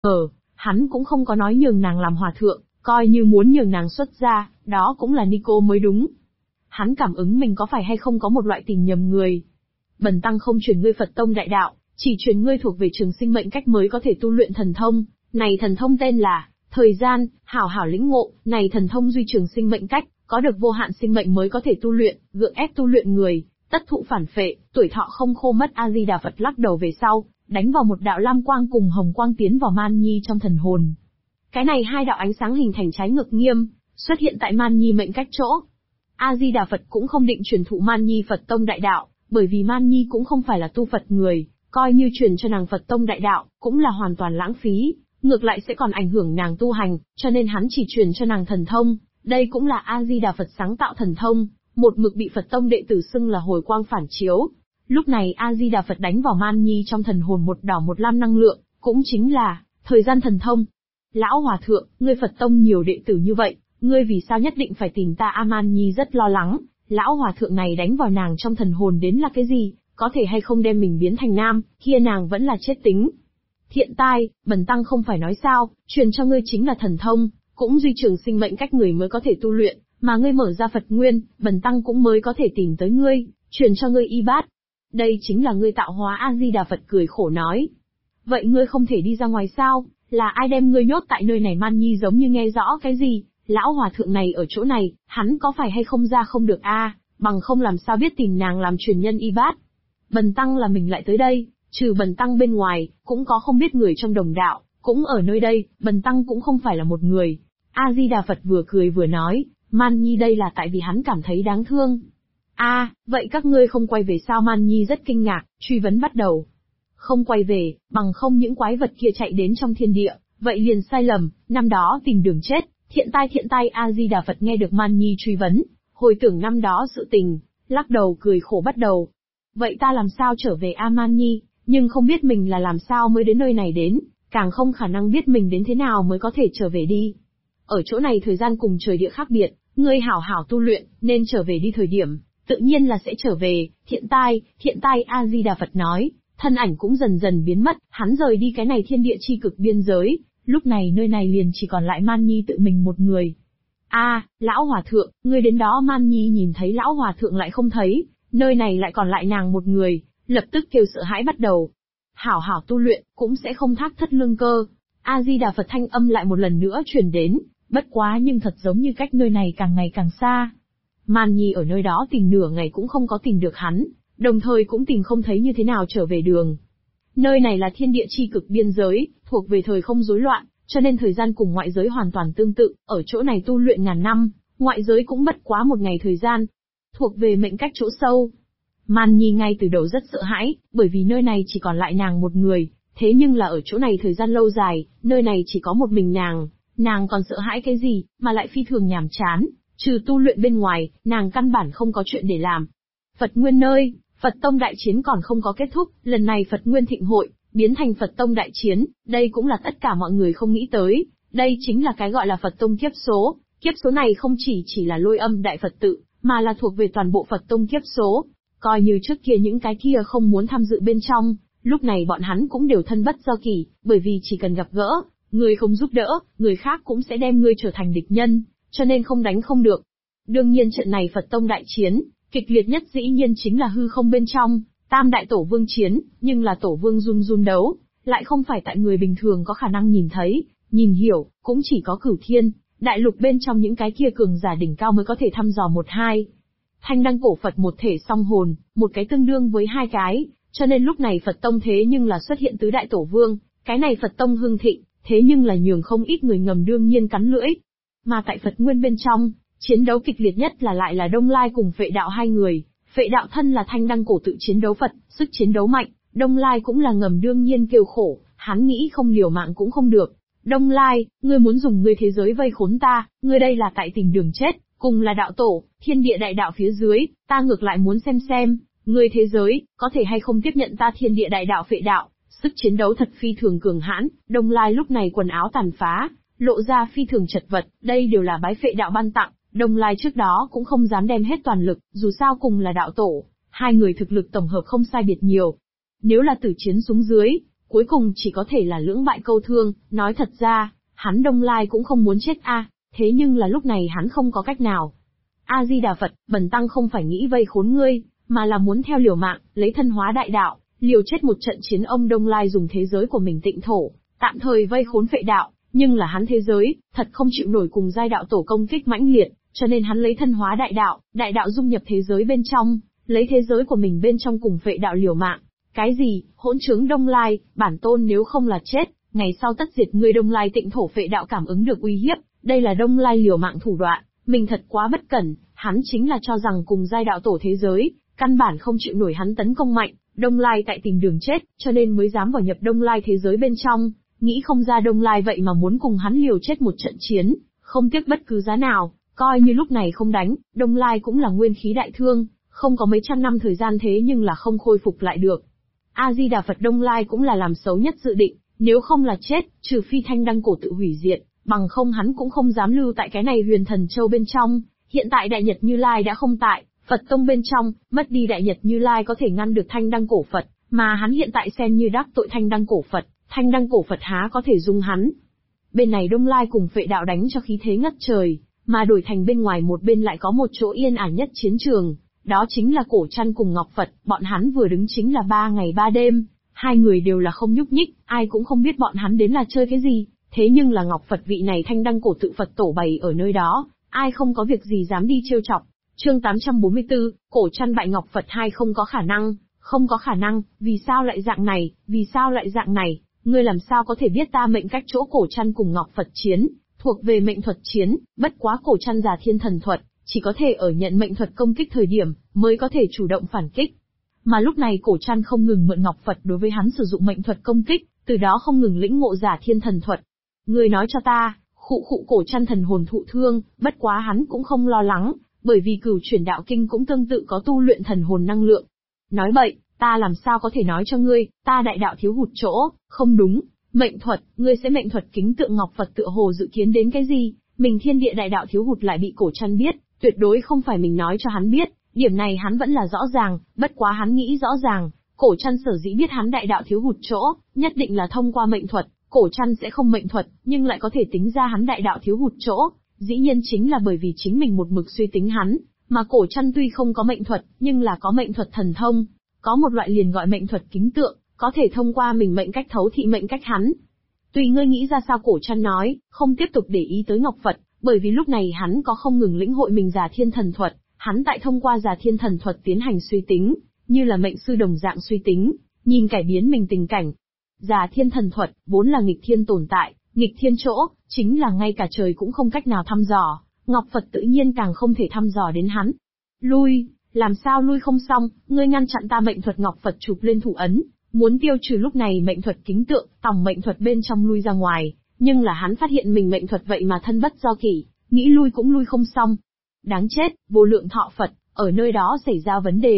Hắn cũng không có nói nhường nàng làm hòa thượng, coi như muốn nhường nàng xuất gia, đó cũng là Nico mới đúng. Hắn cảm ứng mình có phải hay không có một loại tình nhầm người. Bần tăng không truyền ngươi Phật tông đại đạo, chỉ truyền ngươi thuộc về trường sinh mệnh cách mới có thể tu luyện thần thông. Này thần thông tên là thời gian, hảo hảo lĩnh ngộ. Này thần thông duy trường sinh mệnh cách, có được vô hạn sinh mệnh mới có thể tu luyện, gượng ép tu luyện người, tất thụ phản phệ, tuổi thọ không khô mất. A Di Đà Phật lắc đầu về sau, đánh vào một đạo lam quang cùng hồng quang tiến vào Man Nhi trong thần hồn. Cái này hai đạo ánh sáng hình thành trái ngược nghiêm, xuất hiện tại Man Nhi mệnh cách chỗ. A Di Đà Phật cũng không định truyền thụ Man Nhi Phật tông đại đạo, bởi vì Man Nhi cũng không phải là tu Phật người, coi như truyền cho nàng Phật tông đại đạo, cũng là hoàn toàn lãng phí, ngược lại sẽ còn ảnh hưởng nàng tu hành, cho nên hắn chỉ truyền cho nàng thần thông. Đây cũng là A Di Đà Phật sáng tạo thần thông, một mực bị Phật tông đệ tử xưng là hồi quang phản chiếu. Lúc này A Di Đà Phật đánh vào Man Nhi trong thần hồn một đỏ một lam năng lượng, cũng chính là thời gian thần thông. Lão hòa thượng, ngươi Phật tông nhiều đệ tử như vậy, ngươi vì sao nhất định phải tìm ta? A Man Nhi rất lo lắng, lão hòa thượng này đánh vào nàng trong thần hồn đến là cái gì, có thể hay không đem mình biến thành nam, kia nàng vẫn là chết tính. Thiện tai, bần tăng không phải nói sao, truyền cho ngươi chính là thần thông, cũng duy trường sinh mệnh cách người mới có thể tu luyện, mà ngươi mở ra Phật nguyên, bần tăng cũng mới có thể tìm tới ngươi, truyền cho ngươi y bát. Đây chính là ngươi tạo hóa. A Di Đà Phật cười khổ nói. Vậy ngươi không thể đi ra ngoài sao? Là ai đem ngươi nhốt tại nơi này? Man Nhi giống như nghe rõ cái gì, lão hòa thượng này ở chỗ này, hắn có phải hay không ra không được a? Bằng không làm sao biết tìm nàng làm truyền nhân y bát. Bần tăng là mình lại tới đây, trừ bần tăng bên ngoài, cũng có không biết người trong đồng đạo, cũng ở nơi đây, bần tăng cũng không phải là một người. A Di Đà Phật vừa cười vừa nói, Man Nhi đây là tại vì hắn cảm thấy đáng thương. Vậy các ngươi không quay về sao? Man Nhi rất kinh ngạc, truy vấn bắt đầu. Không quay về, bằng không những quái vật kia chạy đến trong thiên địa, vậy liền sai lầm, năm đó tìm đường chết, thiện tai. A Di Đà Phật nghe được Man Nhi truy vấn, hồi tưởng năm đó sự tình, lắc đầu cười khổ bắt đầu. Vậy ta làm sao trở về? A Man Nhi, nhưng không biết mình là làm sao mới đến nơi này đến, càng không khả năng biết mình đến thế nào mới có thể trở về đi. Ở chỗ này thời gian cùng trời địa khác biệt, ngươi hảo hảo tu luyện, nên trở về đi thời điểm, tự nhiên là sẽ trở về. Thiện tai. A Di Đà Phật nói, thân ảnh cũng dần dần biến mất, hắn rời đi cái này thiên địa chi cực biên giới, lúc này nơi này liền chỉ còn lại Man Nhi tự mình một người. Lão hòa thượng, ngươi đến đó. Man Nhi nhìn thấy lão hòa thượng lại không thấy, nơi này lại còn lại nàng một người, lập tức kêu sợ hãi bắt đầu. Hảo hảo tu luyện, cũng sẽ không thác thất lương cơ. A Di Đà Phật thanh âm lại một lần nữa truyền đến, bất quá nhưng thật giống như cách nơi này càng ngày càng xa. Man Nhi ở nơi đó tìm nửa ngày cũng không có tìm được hắn, đồng thời cũng tìm không thấy như thế nào trở về đường. Nơi này là thiên địa chi cực biên giới, thuộc về thời không rối loạn, cho nên thời gian cùng ngoại giới hoàn toàn tương tự, ở chỗ này tu luyện ngàn năm, ngoại giới cũng bất quá một ngày thời gian. Thuộc về mệnh cách chỗ sâu. Man Nhi ngay từ đầu rất sợ hãi, bởi vì nơi này chỉ còn lại nàng một người, thế nhưng là ở chỗ này thời gian lâu dài, nơi này chỉ có một mình nàng còn sợ hãi cái gì, mà lại phi thường nhàm chán, trừ tu luyện bên ngoài, nàng căn bản không có chuyện để làm. Phật Nguyên nơi, Phật Tông đại chiến còn không có kết thúc, lần này Phật Nguyên thịnh hội, biến thành Phật Tông đại chiến, đây cũng là tất cả mọi người không nghĩ tới, đây chính là cái gọi là Phật Tông kiếp số này không chỉ là Lôi Âm Đại Phật tự, mà là thuộc về toàn bộ Phật Tông kiếp số. Coi như trước kia những cái kia không muốn tham dự bên trong, lúc này bọn hắn cũng đều thân bất do kỷ, bởi vì chỉ cần gặp gỡ, người không giúp đỡ, người khác cũng sẽ đem ngươi trở thành địch nhân, cho nên không đánh không được. Đương nhiên trận này Phật Tông đại chiến, kịch liệt nhất dĩ nhiên chính là hư không bên trong, Tam Đại Tổ Vương chiến, nhưng là Tổ Vương run đấu, lại không phải tại người bình thường có khả năng nhìn thấy, nhìn hiểu, cũng chỉ có Cửu Thiên, đại lục bên trong những cái kia cường giả đỉnh cao mới có thể thăm dò một hai. Thanh đăng cổ Phật một thể song hồn, một cái tương đương với hai cái, cho nên lúc này Phật Tông thế nhưng là xuất hiện tứ đại tổ vương, cái này Phật Tông hưng thịnh, thế nhưng là nhường không ít người ngầm đương nhiên cắn lưỡi. Mà tại Phật Nguyên bên trong, chiến đấu kịch liệt nhất là lại là Đông Lai cùng Phệ Đạo hai người, Phệ Đạo thân là thanh đăng cổ tự chiến đấu Phật, sức chiến đấu mạnh, Đông Lai cũng là ngầm đương nhiên kêu khổ, hắn nghĩ không liều mạng cũng không được. Đông Lai, ngươi muốn dùng ngươi thế giới vây khốn ta, ngươi đây là tại tìm đường chết. Cùng là đạo tổ, thiên địa đại đạo phía dưới, ta ngược lại muốn xem, ngươi thế giới, có thể hay không tiếp nhận ta thiên địa đại đạo Phệ Đạo, sức chiến đấu thật phi thường cường hãn. Đông Lai lúc này quần áo tàn phá, lộ ra phi thường chật vật, đây đều là bái Phệ Đạo ban tặng, Đông Lai trước đó cũng không dám đem hết toàn lực, dù sao cùng là đạo tổ, hai người thực lực tổng hợp không sai biệt nhiều. Nếu là tử chiến xuống dưới, cuối cùng chỉ có thể là lưỡng bại câu thương. Nói thật ra, hắn Đông Lai cũng không muốn chết thế nhưng là lúc này hắn không có cách nào. A-di-đà Phật, bần tăng không phải nghĩ vây khốn ngươi, mà là muốn theo liều mạng, lấy thân hóa đại đạo, liều chết một trận chiến. Ông Đông Lai dùng thế giới của mình tịnh thổ, tạm thời vây khốn Phệ đạo, nhưng là hắn thế giới, thật không chịu nổi cùng giai đạo tổ công kích mãnh liệt, cho nên hắn lấy thân hóa đại đạo dung nhập thế giới bên trong, lấy thế giới của mình bên trong cùng Phệ đạo liều mạng. Cái gì, hỗn trướng Đông Lai, bản tôn nếu không là chết, ngày sau tất diệt ngươi. Đông Lai tịnh thổ Phệ đạo cảm ứng được uy hiếp, đây là Đông Lai liều mạng thủ đoạn, mình thật quá bất cẩn, hắn chính là cho rằng cùng giai đạo tổ thế giới, căn bản không chịu nổi hắn tấn công mạnh, Đông Lai tại tìm đường chết, cho nên mới dám vào nhập Đông Lai thế giới bên trong, nghĩ không ra Đông Lai vậy mà muốn cùng hắn liều chết một trận chiến, không tiếc bất cứ giá nào, coi như lúc này không đánh, Đông Lai cũng là nguyên khí đại thương, không có mấy trăm năm thời gian thế nhưng là không khôi phục lại được. A-di-đà Phật, Đông Lai cũng là làm xấu nhất dự định, nếu không là chết, trừ phi Thanh Đăng cổ tự hủy diệt, bằng không hắn cũng không dám lưu tại cái này Huyền Thần Châu bên trong. Hiện tại Đại Nhật Như Lai đã không tại, Phật tông bên trong, mất đi Đại Nhật Như Lai có thể ngăn được Thanh Đăng cổ Phật, mà hắn hiện tại xem như đắc tội Thanh Đăng cổ Phật, Thanh Đăng cổ Phật há có thể dung hắn. Bên này Đông Lai cùng Phệ đạo đánh cho khí thế ngất trời, mà đổi thành bên ngoài một bên lại có một chỗ yên ả nhất chiến trường, đó chính là Cổ Trăn cùng Ngọc Phật. Bọn hắn vừa đứng chính là 3 ngày 3 đêm, hai người đều là không nhúc nhích, ai cũng không biết bọn hắn đến là chơi cái gì. Thế nhưng là Ngọc Phật vị này Thanh Đăng cổ tự Phật tổ bày ở nơi đó, ai không có việc gì dám đi trêu chọc. Chương 844, Cổ Trăn bại Ngọc Phật hai không có khả năng, vì sao lại dạng này, ngươi làm sao có thể biết ta mệnh cách chỗ Cổ Trăn cùng Ngọc Phật chiến, thuộc về mệnh thuật chiến, bất quá Cổ Trăn già thiên thần thuật, chỉ có thể ở nhận mệnh thuật công kích thời điểm, mới có thể chủ động phản kích. Mà lúc này Cổ Trăn không ngừng mượn Ngọc Phật đối với hắn sử dụng mệnh thuật công kích, từ đó không ngừng lĩnh ngộ giả thiên thần thuật. Ngươi nói cho ta, Cổ Trăn thần hồn thụ thương, bất quá hắn cũng không lo lắng, bởi vì Cửu Chuyển Đạo Kinh cũng tương tự có tu luyện thần hồn năng lượng. Nói bậy, ta làm sao có thể nói cho ngươi, ta đại đạo thiếu hụt chỗ, không đúng, mệnh thuật, ngươi sẽ mệnh thuật kính tượng Ngọc Phật tựa hồ dự kiến đến cái gì, mình thiên địa đại đạo thiếu hụt lại bị Cổ Trăn biết, tuyệt đối không phải mình nói cho hắn biết, điểm này hắn vẫn là rõ ràng, bất quá hắn nghĩ rõ ràng, Cổ Trăn sở dĩ biết hắn đại đạo thiếu hụt chỗ, nhất định là thông qua mệnh thuật. Cổ Trăn sẽ không mệnh thuật, nhưng lại có thể tính ra hắn đại đạo thiếu hụt chỗ, dĩ nhiên chính là bởi vì chính mình một mực suy tính hắn, mà Cổ Trăn tuy không có mệnh thuật, nhưng là có mệnh thuật thần thông, có một loại liền gọi mệnh thuật kính tượng, có thể thông qua mình mệnh cách thấu thị mệnh cách hắn. Tùy ngươi nghĩ ra sao, Cổ Trăn nói, không tiếp tục để ý tới Ngọc Phật, bởi vì lúc này hắn có không ngừng lĩnh hội mình giả thiên thần thuật, hắn tại thông qua giả thiên thần thuật tiến hành suy tính, như là mệnh sư đồng dạng suy tính, nhìn cải biến mình tình cảnh. Giả thiên thần thuật, vốn là nghịch thiên tồn tại, nghịch thiên chỗ, chính là ngay cả trời cũng không cách nào thăm dò, Ngọc Phật tự nhiên càng không thể thăm dò đến hắn. Lui, làm sao lui không xong, ngươi ngăn chặn ta mệnh thuật. Ngọc Phật chụp lên thủ ấn, muốn tiêu trừ lúc này mệnh thuật kính tượng, tòng mệnh thuật bên trong lui ra ngoài, nhưng là hắn phát hiện mình mệnh thuật vậy mà thân bất do kỷ, nghĩ lui cũng lui không xong. Đáng chết, vô lượng thọ Phật, ở nơi đó xảy ra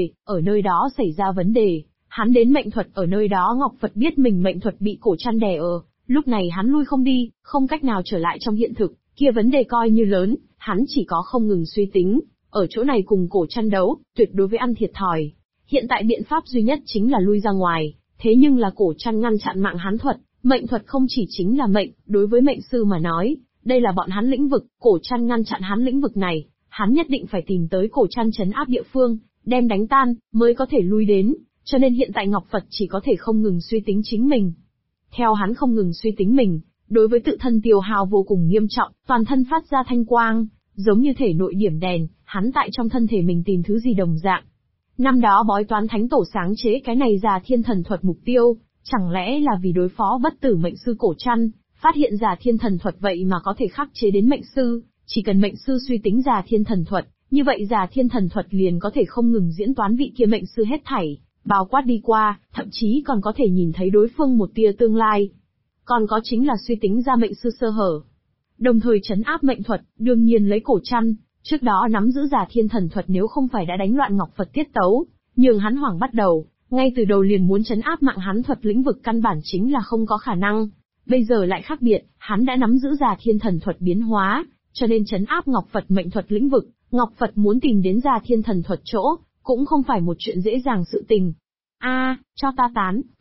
vấn đề, hắn đến mệnh thuật ở nơi đó. Ngọc Phật biết mình mệnh thuật bị Cổ Trăn đè ở, lúc này hắn lui không đi, không cách nào trở lại trong hiện thực, kia vấn đề coi như lớn, hắn chỉ có không ngừng suy tính, ở chỗ này cùng Cổ Trăn đấu, tuyệt đối với ăn thiệt thòi. Hiện tại biện pháp duy nhất chính là lui ra ngoài, thế nhưng là Cổ Trăn ngăn chặn mạng hắn thuật, mệnh thuật không chỉ chính là mệnh, đối với mệnh sư mà nói, đây là bọn hắn lĩnh vực, Cổ Trăn ngăn chặn hắn lĩnh vực này, hắn nhất định phải tìm tới Cổ Trăn trấn áp địa phương, đem đánh tan, mới có thể lui đến. Cho nên hiện tại Ngọc Phật chỉ có thể không ngừng suy tính chính mình. Theo hắn không ngừng suy tính mình, đối với tự thân tiêu hao vô cùng nghiêm trọng, toàn thân phát ra thanh quang, giống như thể nội điểm đèn, hắn tại trong thân thể mình tìm thứ gì đồng dạng. Năm đó bói toán thánh tổ sáng chế cái này giả thiên thần thuật mục tiêu, chẳng lẽ là vì đối phó bất tử mệnh sư Cổ Trăn, phát hiện giả thiên thần thuật vậy mà có thể khắc chế đến mệnh sư, chỉ cần mệnh sư suy tính giả thiên thần thuật, như vậy giả thiên thần thuật liền có thể không ngừng diễn toán vị kia mệnh sư hết thảy. Bao quát đi qua, thậm chí còn có thể nhìn thấy đối phương một tia tương lai. Còn có chính là suy tính ra mệnh sư sơ hở. Đồng thời trấn áp mệnh thuật, đương nhiên lấy Cổ Trăn, trước đó nắm giữ giả thiên thần thuật nếu không phải đã đánh loạn Ngọc Phật tiết tấu, nhường hắn hoảng bắt đầu, ngay từ đầu liền muốn trấn áp mạng hắn thuật lĩnh vực căn bản chính là không có khả năng. Bây giờ lại khác biệt, hắn đã nắm giữ giả thiên thần thuật biến hóa, cho nên trấn áp Ngọc Phật mệnh thuật lĩnh vực, Ngọc Phật muốn tìm đến giả thiên thần thuật chỗ, cũng không phải một chuyện dễ dàng sự tình. Cho ta tán, phốc,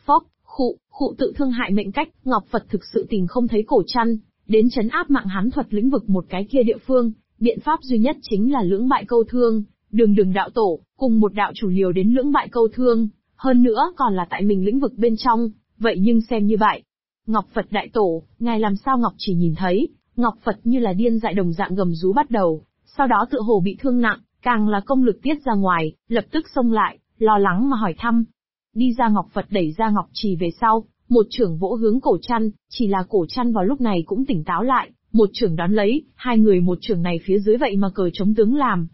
Khụ tự thương hại mệnh cách, Ngọc Phật thực sự tìm không thấy Cổ Trăn, đến trấn áp mạng hắn thuật lĩnh vực một cái kia địa phương, biện pháp duy nhất chính là lưỡng bại câu thương, đường đạo tổ, cùng một đạo chủ liều đến lưỡng bại câu thương, hơn nữa còn là tại mình lĩnh vực bên trong, vậy nhưng xem như vậy. Ngọc Phật đại tổ, ngài làm sao Ngọc chỉ nhìn thấy, Ngọc Phật như là điên dại đồng dạng gầm rú bắt đầu, sau đó tựa hồ bị thương nặng, càng là công lực tiết ra ngoài, lập tức xông lại, lo lắng mà hỏi thăm. Đi ra Ngọc Phật đẩy ra Ngọc Trì về sau, một trưởng vỗ hướng Cổ Trăn, chỉ là Cổ Trăn vào lúc này cũng tỉnh táo lại, một trưởng đón lấy, hai người một trưởng này phía dưới vậy mà cờ chống tướng làm.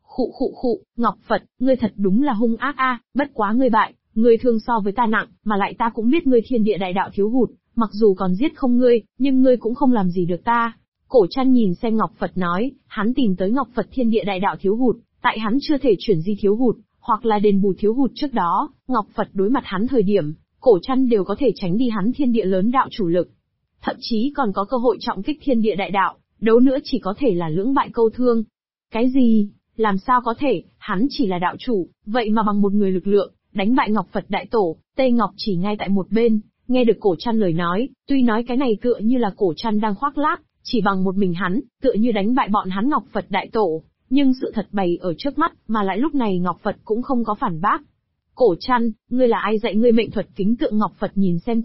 Khụ, Ngọc Phật, ngươi thật đúng là hung ác a, bất quá ngươi bại, ngươi thương so với ta nặng, mà lại ta cũng biết ngươi thiên địa đại đạo thiếu hụt, mặc dù còn giết không ngươi, nhưng ngươi cũng không làm gì được ta. Cổ Trăn nhìn xem Ngọc Phật nói, hắn tìm tới Ngọc Phật thiên địa đại đạo thiếu hụt, tại hắn chưa thể chuyển di thiếu hụt, hoặc là đền bù thiếu hụt trước đó, Ngọc Phật đối mặt hắn thời điểm, Cổ Trăn đều có thể tránh đi hắn thiên địa lớn đạo chủ lực. Thậm chí còn có cơ hội trọng kích thiên địa đại đạo, đấu nữa chỉ có thể là lưỡng bại câu thương. Cái gì? Làm sao có thể, hắn chỉ là đạo chủ, vậy mà bằng một người lực lượng, đánh bại Ngọc Phật đại tổ, Tê Ngọc chỉ ngay tại một bên, nghe được Cổ Trăn lời nói, tuy nói cái này tựa như là Cổ Trăn đang khoác lác, chỉ bằng một mình hắn, tựa như đánh bại bọn hắn Ngọc Phật đại tổ, nhưng sự thật bày ở trước mắt, mà lại lúc này Ngọc Phật cũng không có phản bác. Cổ Trăn, ngươi là ai dạy ngươi mệnh thuật kính tượng? Ngọc Phật nhìn xem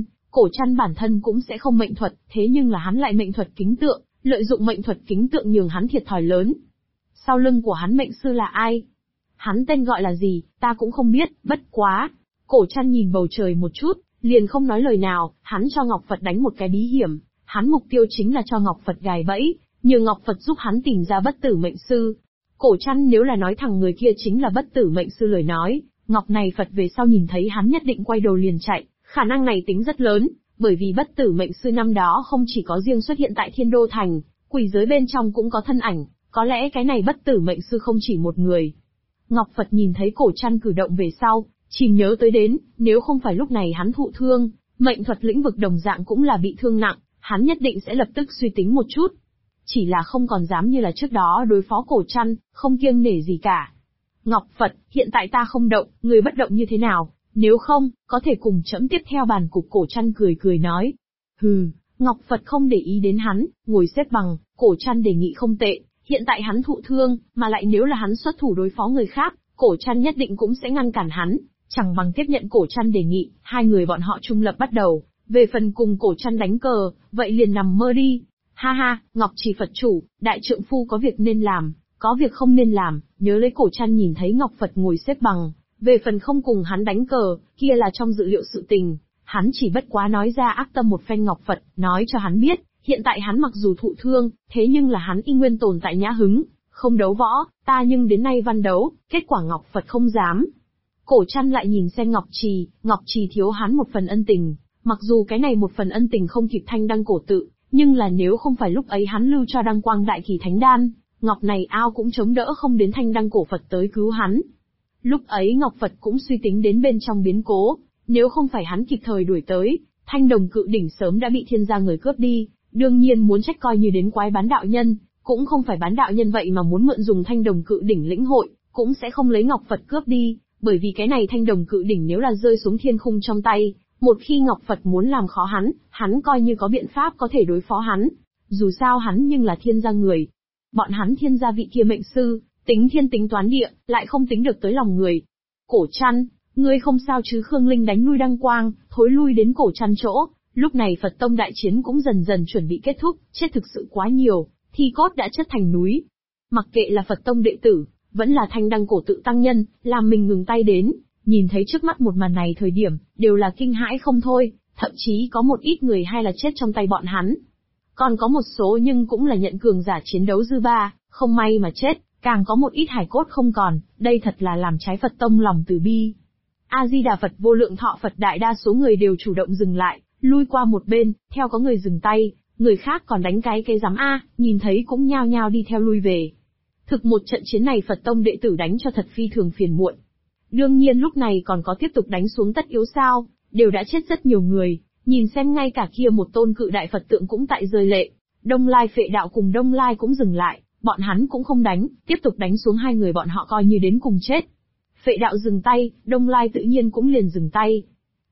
Cổ Trăn bản thân cũng sẽ không mệnh thuật, thế nhưng là hắn lại mệnh thuật kính tượng, lợi dụng mệnh thuật kính tượng nhường hắn thiệt thòi lớn. Sau lưng của hắn mệnh sư là ai? Hắn tên gọi là gì, ta cũng không biết, bất quá. Cổ Trăn nhìn bầu trời một chút, liền không nói lời nào, hắn cho Ngọc Phật đánh một cái bí hiểm, hắn mục tiêu chính là cho Ngọc Phật gài bẫy, nhờ Ngọc Phật giúp hắn tìm ra bất tử mệnh sư. Cổ Trăn nếu là nói thằng người kia chính là bất tử mệnh sư lời nói, Ngọc này Phật về sau nhìn thấy hắn nhất định quay đầu liền chạy, khả năng này tính rất lớn, bởi vì bất tử mệnh sư năm đó không chỉ có riêng xuất hiện tại Thiên Đô Thành, quỷ giới bên trong cũng có thân ảnh, có lẽ cái này bất tử mệnh sư không chỉ một người. Ngọc Phật nhìn thấy Cổ Trăn cử động về sau, chìm nhớ tới đến, nếu không phải lúc này hắn thụ thương, mệnh thuật lĩnh vực đồng dạng cũng là bị thương nặng, hắn nhất định sẽ lập tức suy tính một chút. Chỉ là không còn dám như là trước đó đối phó Cổ Trăn, không kiêng nể gì cả. Ngọc Phật, hiện tại ta không động, người bất động như thế nào, nếu không, có thể cùng trẫm tiếp theo bàn cục. Cổ Trăn cười nói. Hừ, Ngọc Phật không để ý đến hắn, ngồi xếp bằng, Cổ Trăn đề nghị không tệ, hiện tại hắn thụ thương, mà lại nếu là hắn xuất thủ đối phó người khác, Cổ Trăn nhất định cũng sẽ ngăn cản hắn, chẳng bằng tiếp nhận Cổ Trăn đề nghị, hai người bọn họ trung lập bắt đầu, về phần cùng Cổ Trăn đánh cờ, vậy liền nằm mơ đi. Ha ha, Ngọc Trì Phật chủ, đại trượng phu có việc nên làm, có việc không nên làm, nhớ lấy. Cổ Trăn nhìn thấy Ngọc Phật ngồi xếp bằng, về phần không cùng hắn đánh cờ, kia là trong dự liệu sự tình, hắn chỉ bất quá nói ra ác tâm một phen. Ngọc Phật nói cho hắn biết, hiện tại hắn mặc dù thụ thương, thế nhưng là hắn y nguyên tồn tại nhã hứng, không đấu võ, ta nhưng đến nay văn đấu, kết quả Ngọc Phật không dám. Cổ Trăn lại nhìn xem Ngọc Trì thiếu hắn một phần ân tình, mặc dù cái này một phần ân tình không kịp Thanh Đăng cổ tự, nhưng là nếu không phải lúc ấy hắn lưu cho Đăng Quang Đại Kỳ Thánh Đan, Ngọc này ao cũng chống đỡ không đến Thanh Đăng cổ Phật tới cứu hắn. Lúc ấy Ngọc Phật cũng suy tính đến bên trong biến cố, nếu không phải hắn kịp thời đuổi tới, Thanh Đồng Cự Đỉnh sớm đã bị thiên gia người cướp đi, đương nhiên muốn trách coi như đến quái bán đạo nhân, cũng không phải bán đạo nhân vậy mà muốn mượn dùng Thanh Đồng Cự Đỉnh lĩnh hội, cũng sẽ không lấy Ngọc Phật cướp đi, bởi vì cái này Thanh Đồng Cự Đỉnh nếu là rơi xuống thiên khung trong tay, một khi Ngọc Phật muốn làm khó hắn coi như có biện pháp có thể đối phó hắn, dù sao hắn nhưng là thiên gia người. Bọn hắn thiên gia vị kia mệnh sư, tính thiên tính toán địa, lại không tính được tới lòng người. Cổ Trăn, ngươi không sao chứ? Khương Linh đánh lui Đăng Quang, thối lui đến Cổ Trăn chỗ, lúc này Phật tông đại chiến cũng dần dần chuẩn bị kết thúc, chết thực sự quá nhiều, thi cốt đã chất thành núi. Mặc kệ là Phật tông đệ tử, vẫn là Thanh Đăng cổ tự tăng nhân, làm mình ngừng tay đến, nhìn thấy trước mắt một màn này thời điểm, đều là kinh hãi không thôi, thậm chí có một ít người hay là chết trong tay bọn hắn. Còn có một số nhưng cũng là nhận cường giả chiến đấu dư ba, không may mà chết, càng có một ít hải cốt không còn, đây thật là làm trái Phật tông lòng từ bi. A-di-đà Phật. Vô lượng thọ Phật. Đại đa số người đều chủ động dừng lại, lui qua một bên, theo có người dừng tay, người khác còn đánh cái rắm a, nhìn thấy cũng nhao nhao đi theo lui về. Thực một trận chiến này Phật tông đệ tử đánh cho thật phi thường phiền muộn. Đương nhiên lúc này còn có tiếp tục đánh xuống tất yếu sao, đều đã chết rất nhiều người, nhìn xem ngay cả kia một tôn cự đại Phật tượng cũng tại rơi lệ. Đông Lai Phệ Đạo cùng Đông Lai cũng dừng lại, bọn hắn cũng không đánh, tiếp tục đánh xuống hai người bọn họ coi như đến cùng chết. Phệ Đạo dừng tay, Đông Lai tự nhiên cũng liền dừng tay.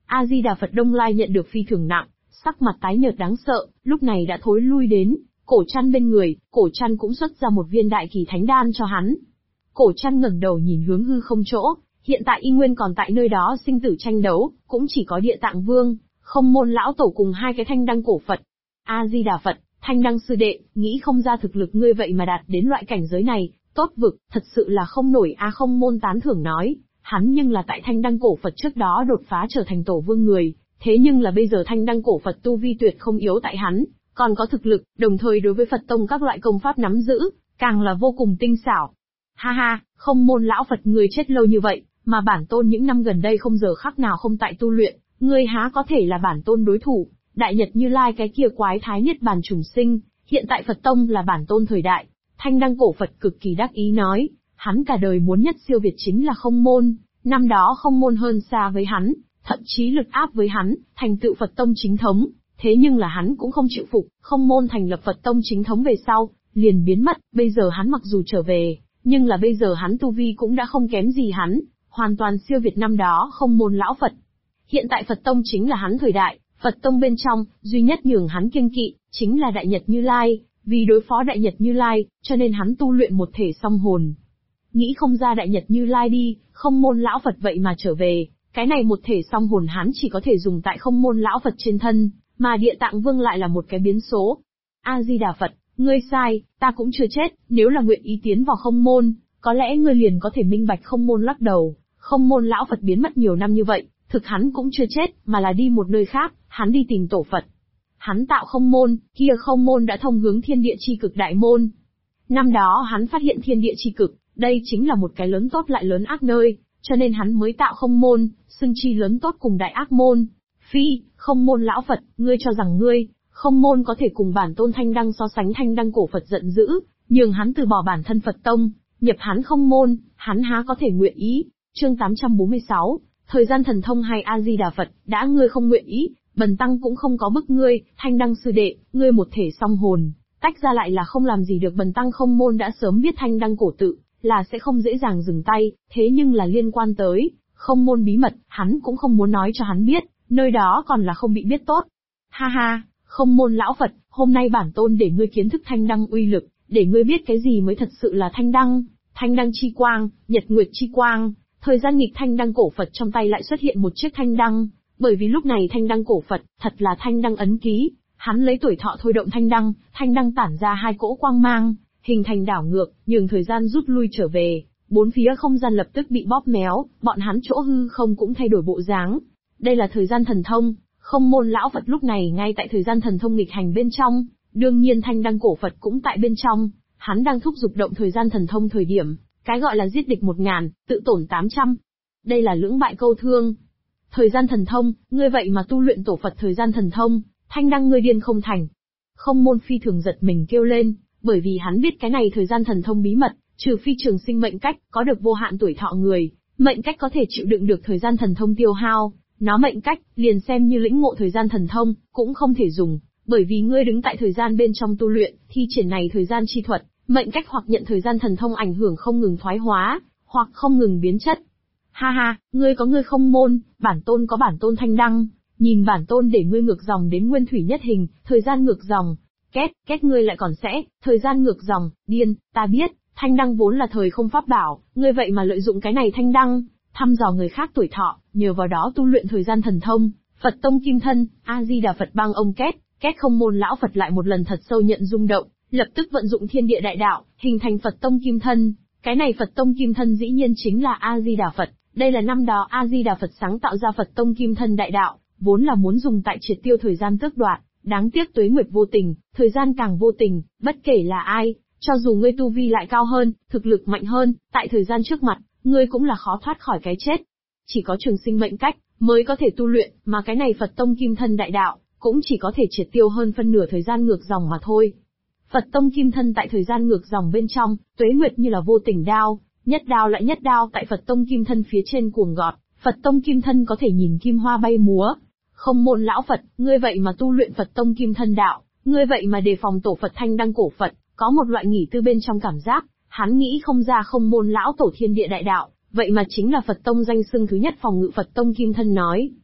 A-di-đà Phật Đông Lai nhận được phi thường nặng, sắc mặt tái nhợt đáng sợ, lúc này đã thối lui đến. Cổ Trăn bên người, Cổ Trăn cũng xuất ra một viên đại kỳ thánh đan cho hắn. Cổ Trăn ngẩng đầu nhìn hướng hư không chỗ, hiện tại y nguyên còn tại nơi đó sinh tử tranh đấu, cũng chỉ có Địa Tạng Vương, Không Môn lão tổ cùng hai cái thanh đăng cổ Phật. A-di-đà Phật, thanh đăng sư đệ, nghĩ không ra thực lực ngươi vậy mà đạt đến loại cảnh giới này, tốt vực, thật sự là không nổi. Không Môn tán thưởng nói, hắn nhưng là tại thanh đăng cổ Phật trước đó đột phá trở thành tổ vương người, thế nhưng là bây giờ thanh đăng cổ Phật tu vi tuyệt không yếu tại hắn, còn có thực lực, đồng thời đối với Phật tông các loại công pháp nắm giữ, càng là vô cùng tinh xảo. Ha ha, Không Môn lão Phật người chết lâu như vậy, mà bản tôn những năm gần đây không giờ khắc nào không tại tu luyện, ngươi há có thể là bản tôn đối thủ. Đại Nhật Như Lai cái kia quái thái niết bàn trùng sinh, hiện tại Phật tông là bản tôn thời đại. Thanh đăng cổ Phật cực kỳ đắc ý nói, hắn cả đời muốn nhất siêu việt chính là Không Môn, năm đó Không Môn hơn xa với hắn, thậm chí lực áp với hắn, thành tựu Phật tông chính thống. Thế nhưng là hắn cũng không chịu phục, Không Môn thành lập Phật tông chính thống về sau, liền biến mất, bây giờ hắn mặc dù trở về, nhưng là bây giờ hắn tu vi cũng đã không kém gì hắn, hoàn toàn siêu việt năm đó Không Môn lão Phật. Hiện tại Phật tông chính là hắn thời đại, Phật tông bên trong, duy nhất nhường hắn kiêng kỵ, chính là Đại Nhật Như Lai, vì đối phó Đại Nhật Như Lai, cho nên hắn tu luyện một thể song hồn. Nghĩ không ra Đại Nhật Như Lai đi, Không Môn lão Phật vậy mà trở về, cái này một thể song hồn hắn chỉ có thể dùng tại Không Môn lão Phật trên thân, mà Địa Tạng Vương lại là một cái biến số. A-di-đà Phật, ngươi sai, ta cũng chưa chết, nếu là nguyện ý tiến vào Không Môn, có lẽ ngươi liền có thể minh bạch. Không Môn lắc đầu, Không Môn lão Phật biến mất nhiều năm như vậy, thực hắn cũng chưa chết, mà là đi một nơi khác, hắn đi tìm tổ Phật. Hắn tạo Không Môn, kia Không Môn đã thông hướng thiên địa chi cực đại môn. Năm đó hắn phát hiện thiên địa chi cực, đây chính là một cái lớn tốt lại lớn ác nơi, cho nên hắn mới tạo Không Môn, xưng chi lớn tốt cùng đại ác môn. Phi, Không Môn lão Phật, ngươi cho rằng ngươi, Không Môn có thể cùng bản tôn thanh đăng so sánh? Thanh đăng cổ Phật giận dữ, nhường hắn từ bỏ bản thân Phật tông, nhập hắn Không Môn, hắn há có thể nguyện ý. Chương 846, thời gian thần thông hay A-di-đà Phật, đã ngươi không nguyện ý, bần tăng cũng không có bức ngươi. Thanh đăng sư đệ, ngươi một thể song hồn, tách ra lại là không làm gì được. Bần tăng Không Môn đã sớm biết thanh đăng cổ tự, là sẽ không dễ dàng dừng tay, thế nhưng là liên quan tới Không Môn bí mật, hắn cũng không muốn nói cho hắn biết, nơi đó còn là không bị biết tốt. Ha ha, Không Môn lão Phật, hôm nay bản tôn để ngươi kiến thức thanh đăng uy lực, để ngươi biết cái gì mới thật sự là thanh đăng chi quang, nhật nguyệt chi quang. Thời gian nghịch thanh đăng cổ Phật trong tay lại xuất hiện một chiếc thanh đăng, bởi vì lúc này thanh đăng cổ Phật, thật là thanh đăng ấn ký, hắn lấy tuổi thọ thôi động thanh đăng tản ra hai cỗ quang mang, hình thành đảo ngược, nhường thời gian rút lui trở về, bốn phía không gian lập tức bị bóp méo, bọn hắn chỗ hư không cũng thay đổi bộ dáng. Đây là thời gian thần thông, Không Môn lão Phật lúc này ngay tại thời gian thần thông nghịch hành bên trong, đương nhiên thanh đăng cổ Phật cũng tại bên trong, hắn đang thúc giục động thời gian thần thông thời điểm, cái gọi là giết địch 1000, tự tổn 800. Đây là lưỡng bại câu thương. Thời gian thần thông, ngươi vậy mà tu luyện tổ Phật thời gian thần thông, thanh đăng ngươi điên không thành. Không Môn phi thường giật mình kêu lên, bởi vì hắn biết cái này thời gian thần thông bí mật, trừ phi trường sinh mệnh cách, có được vô hạn tuổi thọ người, mệnh cách có thể chịu đựng được thời gian thần thông tiêu hao, nó mệnh cách, liền xem như lĩnh ngộ thời gian thần thông, cũng không thể dùng, bởi vì ngươi đứng tại thời gian bên trong tu luyện, thi triển này thời gian chi thuật, mệnh cách hoặc nhận thời gian thần thông ảnh hưởng không ngừng thoái hóa, hoặc không ngừng biến chất. Ha ha, ngươi có ngươi Không Môn, bản tôn có bản tôn thanh đăng, nhìn bản tôn để ngươi ngược dòng đến nguyên thủy nhất hình, thời gian ngược dòng. Két ngươi lại còn sẽ, thời gian ngược dòng, điên, ta biết, thanh đăng vốn là thời không pháp bảo, ngươi vậy mà lợi dụng cái này thanh đăng, thăm dò người khác tuổi thọ, nhờ vào đó tu luyện thời gian thần thông, Phật tông kim thân, A-di-đà Phật bang ông két Không Môn lão Phật lại một lần thật sâu nhận rung động, lập tức vận dụng thiên địa đại đạo, hình thành Phật tông kim thân. Cái này Phật tông kim thân dĩ nhiên chính là A-di-đà Phật, đây là năm đó A-di-đà Phật sáng tạo ra Phật tông kim thân đại đạo, vốn là muốn dùng tại triệt tiêu thời gian tước đoạt. Đáng tiếc tuế nguyệt vô tình, thời gian càng vô tình, bất kể là ai, cho dù ngươi tu vi lại cao hơn, thực lực mạnh hơn, tại thời gian trước mặt, ngươi cũng là khó thoát khỏi cái chết. Chỉ có trường sinh mệnh cách, mới có thể tu luyện, mà cái này Phật tông kim thân đại đạo, cũng chỉ có thể triệt tiêu hơn phân nửa thời gian ngược dòng mà thôi. Phật tông kim thân tại thời gian ngược dòng bên trong, tuế nguyệt như là vô tình đao, nhất đao lại nhất đao tại Phật tông kim thân phía trên cuồng gọt, Phật tông kim thân có thể nhìn kim hoa bay múa. Không Môn lão Phật, ngươi vậy mà tu luyện Phật tông kim thân đạo, ngươi vậy mà đề phòng tổ Phật thanh đăng cổ Phật, có một loại nghỉ tư bên trong cảm giác, hắn nghĩ không ra Không Môn lão tổ thiên địa đại đạo, vậy mà chính là Phật tông danh xưng thứ nhất phòng ngự Phật tông kim thân nói.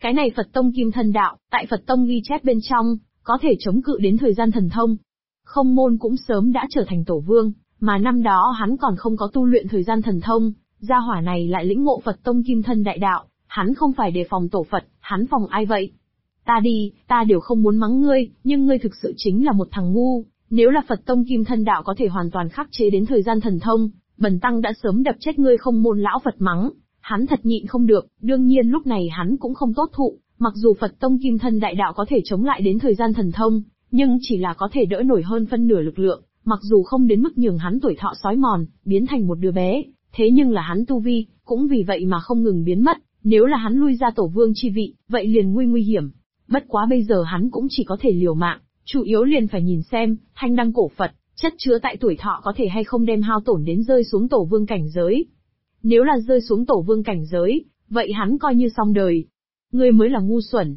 Cái này Phật tông kim thân đạo, tại Phật tông ghi chép bên trong, có thể chống cự đến thời gian thần thông. Không môn cũng sớm đã trở thành tổ vương, mà năm đó hắn còn không có tu luyện thời gian thần thông, gia hỏa này lại lĩnh ngộ Phật tông kim thân đại đạo, hắn không phải đề phòng tổ Phật, hắn phòng ai vậy? Ta đi, ta đều không muốn mắng ngươi, nhưng ngươi thực sự chính là một thằng ngu, nếu là Phật tông kim thân đạo có thể hoàn toàn khắc chế đến thời gian thần thông, bần tăng đã sớm đập chết ngươi. Không môn lão Phật mắng, hắn thật nhịn không được, đương nhiên lúc này hắn cũng không tốt thụ, mặc dù Phật tông kim thân đại đạo có thể chống lại đến thời gian thần thông, nhưng chỉ là có thể đỡ nổi hơn phân nửa lực lượng, mặc dù không đến mức nhường hắn tuổi thọ sói mòn, biến thành một đứa bé, thế nhưng là hắn tu vi, cũng vì vậy mà không ngừng biến mất, nếu là hắn lui ra tổ vương chi vị, vậy liền nguy hiểm. Bất quá bây giờ hắn cũng chỉ có thể liều mạng, chủ yếu liền phải nhìn xem, thanh đăng cổ Phật, chất chứa tại tuổi thọ có thể hay không đem hao tổn đến rơi xuống tổ vương cảnh giới. Nếu là rơi xuống tổ vương cảnh giới, vậy hắn coi như xong đời. Ngươi mới là ngu xuẩn.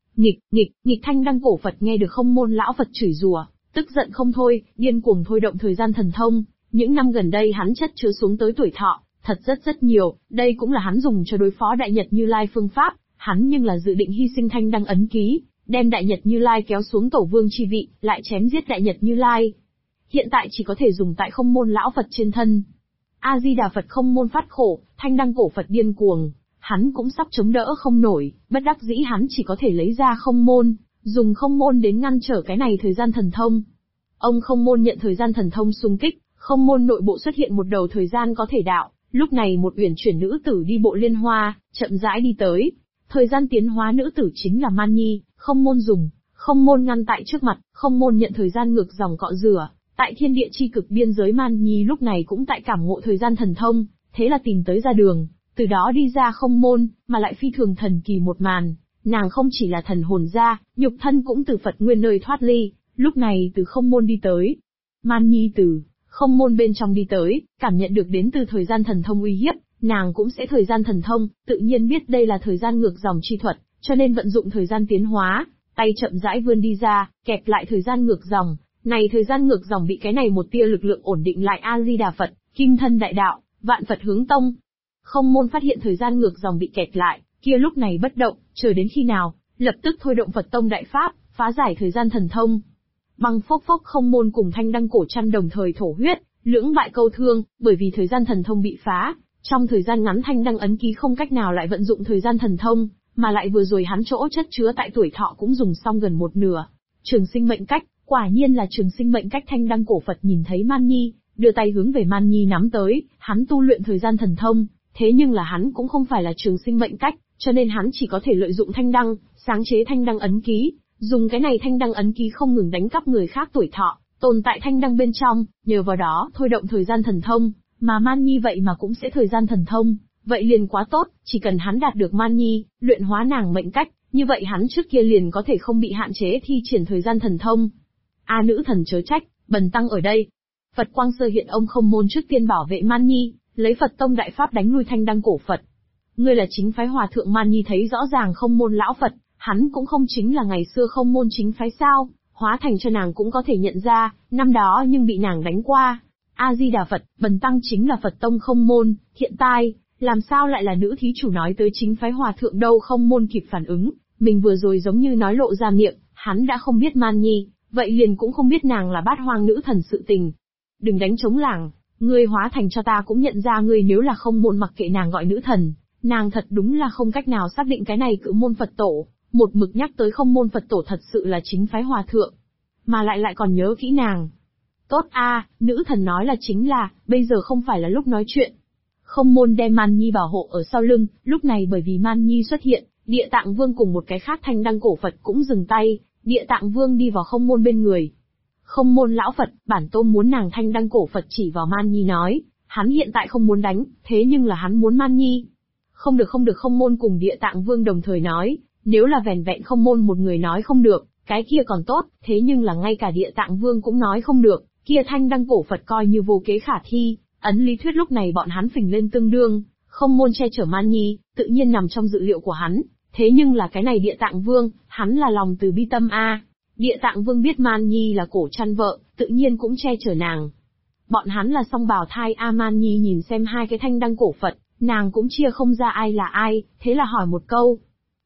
Nghịch thanh đăng cổ Phật nghe được không môn lão Phật chửi rủa, tức giận không thôi, điên cuồng thôi động thời gian thần thông. Những năm gần đây hắn chất chứa xuống tới tuổi thọ, thật rất nhiều, đây cũng là hắn dùng cho đối phó Đại Nhật Như Lai phương pháp, hắn nhưng là dự định hy sinh thanh đăng ấn ký, đem Đại Nhật Như Lai kéo xuống tổ vương chi vị, lại chém giết Đại Nhật Như Lai. Hiện tại chỉ có thể dùng tại không môn lão Phật trên thân. A-di-đà Phật không môn phát khổ, thanh đăng cổ Phật điên cuồng, hắn cũng sắp chống đỡ không nổi, bất đắc dĩ hắn chỉ có thể lấy ra không môn, dùng không môn đến ngăn trở cái này thời gian thần thông. Ông không môn nhận thời gian thần thông xung kích, không môn nội bộ xuất hiện một đầu thời gian có thể đạo, lúc này một uyển chuyển nữ tử đi bộ liên hoa, chậm rãi đi tới. Thời gian tiến hóa nữ tử chính là Man Nhi, không môn dùng, không môn ngăn tại trước mặt, không môn nhận thời gian ngược dòng cọ rửa. Tại thiên địa chi cực biên giới Man Nhi lúc này cũng tại cảm ngộ thời gian thần thông, thế là tìm tới ra đường, từ đó đi ra không môn, mà lại phi thường thần kỳ một màn, nàng không chỉ là thần hồn ra, nhục thân cũng từ Phật nguyên nơi thoát ly, lúc này từ không môn đi tới. Man Nhi từ không môn bên trong đi tới, cảm nhận được đến từ thời gian thần thông uy hiếp, nàng cũng sẽ thời gian thần thông, tự nhiên biết đây là thời gian ngược dòng chi thuật, cho nên vận dụng thời gian tiến hóa, tay chậm rãi vươn đi ra, kẹp lại thời gian ngược dòng. Này thời gian ngược dòng bị cái này một tia lực lượng ổn định lại. A-di-đà Phật, kim thân đại đạo, vạn Phật hướng tông. Không môn phát hiện thời gian ngược dòng bị kẹt lại, kia lúc này bất động, chờ đến khi nào, lập tức thôi động Phật tông đại pháp, phá giải thời gian thần thông. Băng phốc phốc không môn cùng thanh đăng cổ chăn đồng thời thổ huyết, lưỡng bại câu thương, bởi vì thời gian thần thông bị phá, trong thời gian ngắn thanh đăng ấn ký không cách nào lại vận dụng thời gian thần thông, mà lại vừa rồi hắn chỗ chất chứa tại tuổi thọ cũng dùng xong gần một nửa. Trường sinh mệnh cách, quả nhiên là trường sinh mệnh cách. Thanh đăng cổ Phật nhìn thấy Man Nhi, đưa tay hướng về Man Nhi nắm tới, hắn tu luyện thời gian thần thông, thế nhưng là hắn cũng không phải là trường sinh mệnh cách, cho nên hắn chỉ có thể lợi dụng thanh đăng, sáng chế thanh đăng ấn ký, dùng cái này thanh đăng ấn ký không ngừng đánh cắp người khác tuổi thọ, tồn tại thanh đăng bên trong, nhờ vào đó thôi động thời gian thần thông, mà Man Nhi vậy mà cũng sẽ thời gian thần thông, vậy liền quá tốt, chỉ cần hắn đạt được Man Nhi, luyện hóa nàng mệnh cách, như vậy hắn trước kia liền có thể không bị hạn chế thi triển thời gian thần thông. A nữ thần chớ trách, bần tăng ở đây. Phật quang sơ hiện, ông không môn trước tiên bảo vệ Man Nhi, lấy Phật tông đại pháp đánh lui thanh đăng cổ Phật. Ngươi là chính phái hòa thượng. Man Nhi thấy rõ ràng không môn lão Phật, hắn cũng không chính là ngày xưa không môn chính phái sao, hóa thành cho nàng cũng có thể nhận ra, năm đó nhưng bị nàng đánh qua. A-di-đà Phật, bần tăng chính là Phật tông không môn, hiện tại, làm sao lại là nữ thí chủ nói tới chính phái hòa thượng đâu? Không môn kịp phản ứng, mình vừa rồi giống như nói lộ ra miệng, hắn đã không biết Man Nhi, vậy liền cũng không biết nàng là Bát Hoang nữ thần sự tình. Đừng đánh trống lảng, ngươi hóa thành cho ta cũng nhận ra ngươi. Nếu là không môn mặc kệ nàng gọi nữ thần, nàng thật đúng là không cách nào xác định cái này cự môn Phật tổ, một mực nhắc tới không môn Phật tổ thật sự là chính phái hòa thượng, mà lại còn nhớ kỹ nàng. Tốt a, nữ thần nói là chính là, bây giờ không phải là lúc nói chuyện. Không môn đem Man Nhi bảo hộ ở sau lưng, lúc này bởi vì Man Nhi xuất hiện, Địa Tạng Vương cùng một cái khác thanh đăng cổ Phật cũng dừng tay, Địa Tạng Vương đi vào không môn bên người. Không môn lão Phật, bản tôn muốn nàng. Thanh đăng cổ Phật chỉ vào Man Nhi nói, hắn hiện tại không muốn đánh, thế nhưng là hắn muốn Man Nhi. Không được. Không môn cùng Địa Tạng Vương đồng thời nói, nếu là vẻn vẹn không môn một người nói không được, cái kia còn tốt, thế nhưng là ngay cả Địa Tạng Vương cũng nói không được, kia thanh đăng cổ Phật coi như vô kế khả thi. Ấn lý thuyết lúc này bọn hắn phình lên tương đương, không môn che chở Man Nhi, tự nhiên nằm trong dự liệu của hắn, thế nhưng là cái này Địa Tạng Vương, hắn là lòng từ bi tâm a. Địa Tạng Vương biết Man Nhi là cổ chăn vợ, tự nhiên cũng che chở nàng. Bọn hắn là song bào thai a. Man Nhi nhìn xem hai cái thanh đăng cổ Phật, nàng cũng chia không ra ai là ai, thế là hỏi một câu.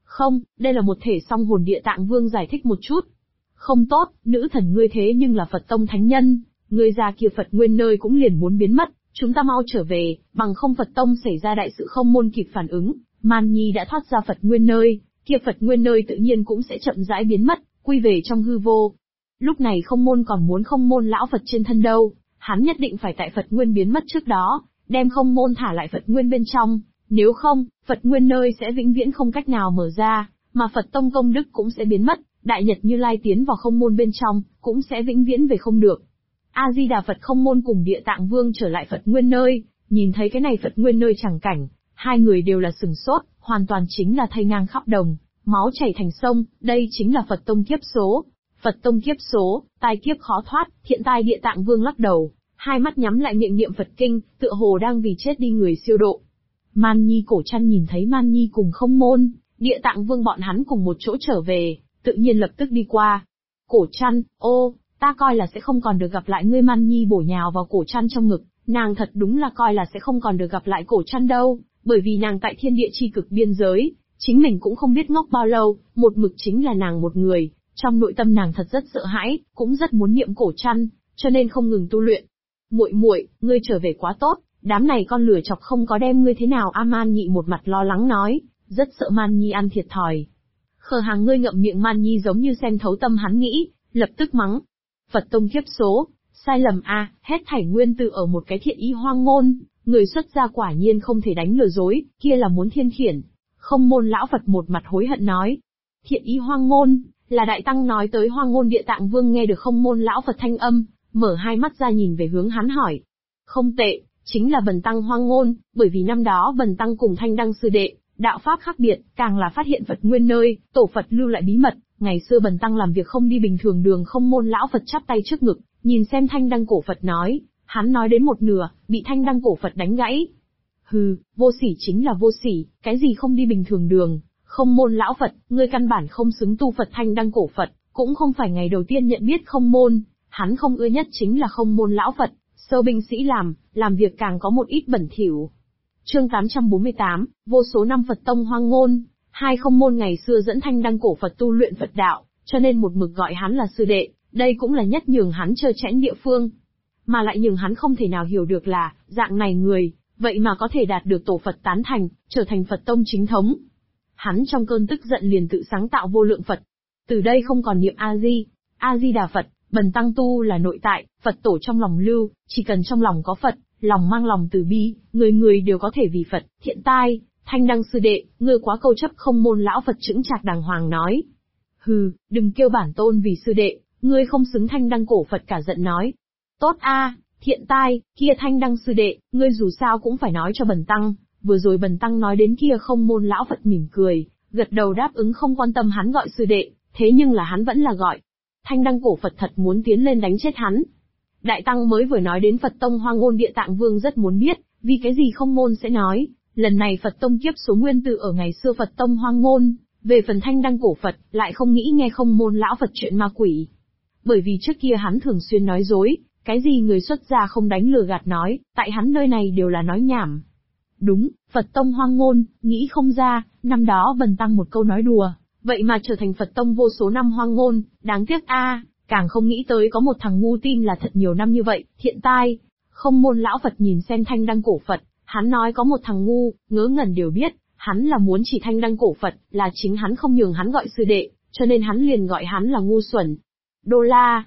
Không, đây là một thể song hồn. Địa Tạng Vương giải thích một chút. Không tốt, nữ thần ngươi thế nhưng là Phật tông thánh nhân, ngươi ra kia Phật nguyên nơi cũng liền muốn biến mất, chúng ta mau trở về, bằng không Phật tông xảy ra đại sự không môn kịp phản ứng, Man Nhi đã thoát ra Phật nguyên nơi, kia Phật nguyên nơi tự nhiên cũng sẽ chậm rãi biến mất, quy về trong hư vô. Lúc này không môn còn muốn không môn lão Phật trên thân đâu, hắn nhất định phải tại Phật nguyên biến mất trước đó, đem không môn thả lại Phật nguyên bên trong, nếu không, Phật nguyên nơi sẽ vĩnh viễn không cách nào mở ra, mà Phật tông công đức cũng sẽ biến mất, Đại Nhật Như Lai tiến vào không môn bên trong, cũng sẽ vĩnh viễn về không được. A-di-đà Phật. Không môn cùng Địa Tạng Vương trở lại Phật nguyên nơi, nhìn thấy cái này Phật nguyên nơi chẳng cảnh, hai người đều là sừng sốt, hoàn toàn chính là thây ngang khắp đồng, máu chảy thành sông, đây chính là Phật tông kiếp số. Phật tông kiếp số, tai kiếp khó thoát, hiện tại Địa Tạng Vương lắc đầu, hai mắt nhắm lại miệng niệm Phật kinh, tựa hồ đang vì chết đi người siêu độ. Man Nhi Cổ Trăn nhìn thấy Man Nhi cùng không môn, Địa Tạng Vương bọn hắn cùng một chỗ trở về, tự nhiên lập tức đi qua. Cổ Trăn, ô, ta coi là sẽ không còn được gặp lại ngươi. Man Nhi bổ nhào vào Cổ Trăn trong ngực, nàng thật đúng là coi là sẽ không còn được gặp lại Cổ Trăn đâu, bởi vì nàng tại thiên địa chi cực biên giới, chính mình cũng không biết ngốc bao lâu, một mực chính là nàng một người, trong nội tâm nàng thật rất sợ hãi, cũng rất muốn niệm Cổ Trăn, cho nên không ngừng tu luyện. Muội muội, ngươi trở về quá tốt, đám này con lửa chọc không có đem ngươi thế nào. Man Nhị một mặt lo lắng nói, rất sợ Man Nhi ăn thiệt thòi. Khờ hàng. Ngươi ngậm miệng. Man Nhi giống như xem thấu tâm hắn nghĩ, lập tức mắng. Phật tông kiếp số, sai lầm a, hết thảy nguyên từ ở một cái thiện ý hoang ngôn, người xuất gia quả nhiên không thể đánh lừa dối, kia là muốn thiên khiển. Không môn lão Phật một mặt hối hận nói. Thiện ý hoang ngôn, là đại tăng nói tới hoang ngôn. Địa Tạng Vương nghe được không môn lão Phật thanh âm, mở hai mắt ra nhìn về hướng hắn hỏi. Không tệ, chính là bần tăng hoang ngôn, bởi vì năm đó bần tăng cùng Thanh Đăng sư đệ, đạo pháp khác biệt, càng là phát hiện Phật nguyên nơi, tổ Phật lưu lại bí mật, ngày xưa bần tăng làm việc không đi bình thường đường. Không môn lão Phật chắp tay trước ngực, nhìn xem Thanh Đăng cổ Phật nói, hắn nói đến một nửa, bị Thanh Đăng cổ Phật đánh gãy. Hừ, vô sỉ chính là vô sỉ, cái gì không đi bình thường đường, không môn lão Phật, ngươi căn bản không xứng tu Phật. Thanh Đăng cổ Phật, cũng không phải ngày đầu tiên nhận biết không môn, hắn không ưa nhất chính là không môn lão Phật, sâu binh sĩ làm việc càng có một ít bẩn thỉu. Chương 848, vô số năm Phật tông hoang ngôn, hai không môn ngày xưa dẫn Thanh Đăng cổ Phật tu luyện Phật đạo, cho nên một mực gọi hắn là sư đệ, đây cũng là nhất nhường hắn trơ trẽn địa phương. Mà lại nhường hắn không thể nào hiểu được là, dạng này người, vậy mà có thể đạt được tổ Phật tán thành, trở thành Phật tông chính thống. Hắn trong cơn tức giận liền tự sáng tạo vô lượng Phật. Từ đây không còn niệm A-di-đà Phật, bần tăng tu là nội tại, Phật tổ trong lòng lưu, chỉ cần trong lòng có Phật, lòng mang lòng từ bi, người người đều có thể vì Phật. Thiện tai, Thanh Đăng sư đệ, ngươi quá câu chấp. Không môn lão Phật chững chạc đàng hoàng nói. Hừ, đừng kêu bản tôn vì sư đệ, ngươi không xứng. Thanh Đăng cổ Phật cả giận nói. Tốt a, thiện tai, kia Thanh Đăng sư đệ, ngươi dù sao cũng phải nói cho bần tăng. Vừa rồi bần tăng nói đến kia. Không môn lão Phật mỉm cười, gật đầu đáp ứng, không quan tâm hắn gọi sư đệ, thế nhưng là hắn vẫn là gọi. Thanh Đăng cổ Phật thật muốn tiến lên đánh chết hắn. Đại tăng mới vừa nói đến Phật tông hoang ngôn. Địa Tạng Vương rất muốn biết, vì cái gì không môn sẽ nói, lần này Phật tông kiếp số nguyên từ ở ngày xưa Phật tông hoang ngôn, về phần Thanh Đăng cổ Phật, lại không nghĩ nghe không môn lão Phật chuyện ma quỷ. Bởi vì trước kia hắn thường xuyên nói dối, cái gì người xuất gia không đánh lừa gạt nói, tại hắn nơi này đều là nói nhảm. Đúng, Phật tông hoang ngôn, nghĩ không ra, năm đó bần tăng một câu nói đùa, vậy mà trở thành Phật tông vô số năm hoang ngôn, đáng tiếc a, càng không nghĩ tới có một thằng ngu tin là thật nhiều năm như vậy. Thiện tai, không môn lão Phật nhìn xem Thanh Đăng cổ Phật, hắn nói có một thằng ngu, ngớ ngẩn đều biết, hắn là muốn chỉ Thanh Đăng cổ Phật, là chính hắn không nhường hắn gọi sư đệ, cho nên hắn liền gọi hắn là ngu xuẩn. Đô la,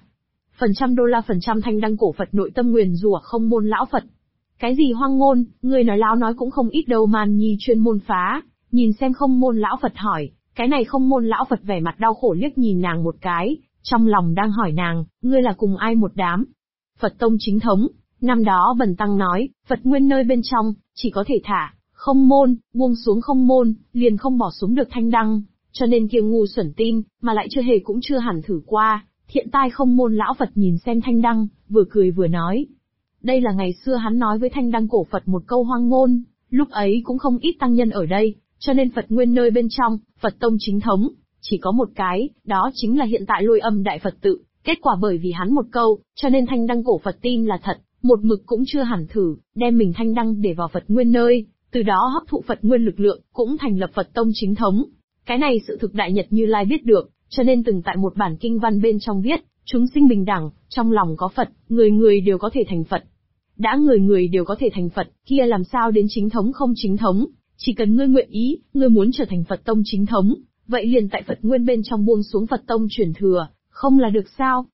phần trăm Thanh Đăng cổ Phật nội tâm nguyền rủa không môn lão Phật. Cái gì hoang ngôn, người nói láo nói cũng không ít đâu. Man Nhi chuyên môn phá, nhìn xem không môn lão Phật hỏi, cái này không môn lão Phật vẻ mặt đau khổ liếc nhìn nàng một cái, trong lòng đang hỏi nàng, ngươi là cùng ai một đám? Phật tông chính thống, năm đó bần tăng nói, Phật nguyên nơi bên trong, chỉ có thể thả, không môn, buông xuống không môn, liền không bỏ xuống được Thanh Đăng, cho nên kia ngu xuẩn tin, mà lại chưa hề cũng chưa hẳn thử qua. Thiện tai không môn lão Phật nhìn xem Thanh Đăng, vừa cười vừa nói. Đây là ngày xưa hắn nói với Thanh Đăng cổ Phật một câu hoang ngôn, lúc ấy cũng không ít tăng nhân ở đây, cho nên Phật nguyên nơi bên trong, Phật tông chính thống, chỉ có một cái, đó chính là hiện tại Lôi Âm Đại Phật tự. Kết quả bởi vì hắn một câu, cho nên Thanh Đăng cổ Phật tin là thật, một mực cũng chưa hẳn thử, đem mình Thanh Đăng để vào Phật nguyên nơi, từ đó hấp thụ Phật nguyên lực lượng, cũng thành lập Phật tông chính thống. Cái này sự thực Đại Nhật Như Lai biết được, cho nên từng tại một bản kinh văn bên trong viết, chúng sinh bình đẳng, trong lòng có Phật, người người đều có thể thành Phật. Đã người người đều có thể thành Phật, kia làm sao đến chính thống không chính thống, chỉ cần ngươi nguyện ý, ngươi muốn trở thành Phật tông chính thống, vậy liền tại Phật nguyên bên trong buông xuống Phật tông truyền thừa, không là được sao?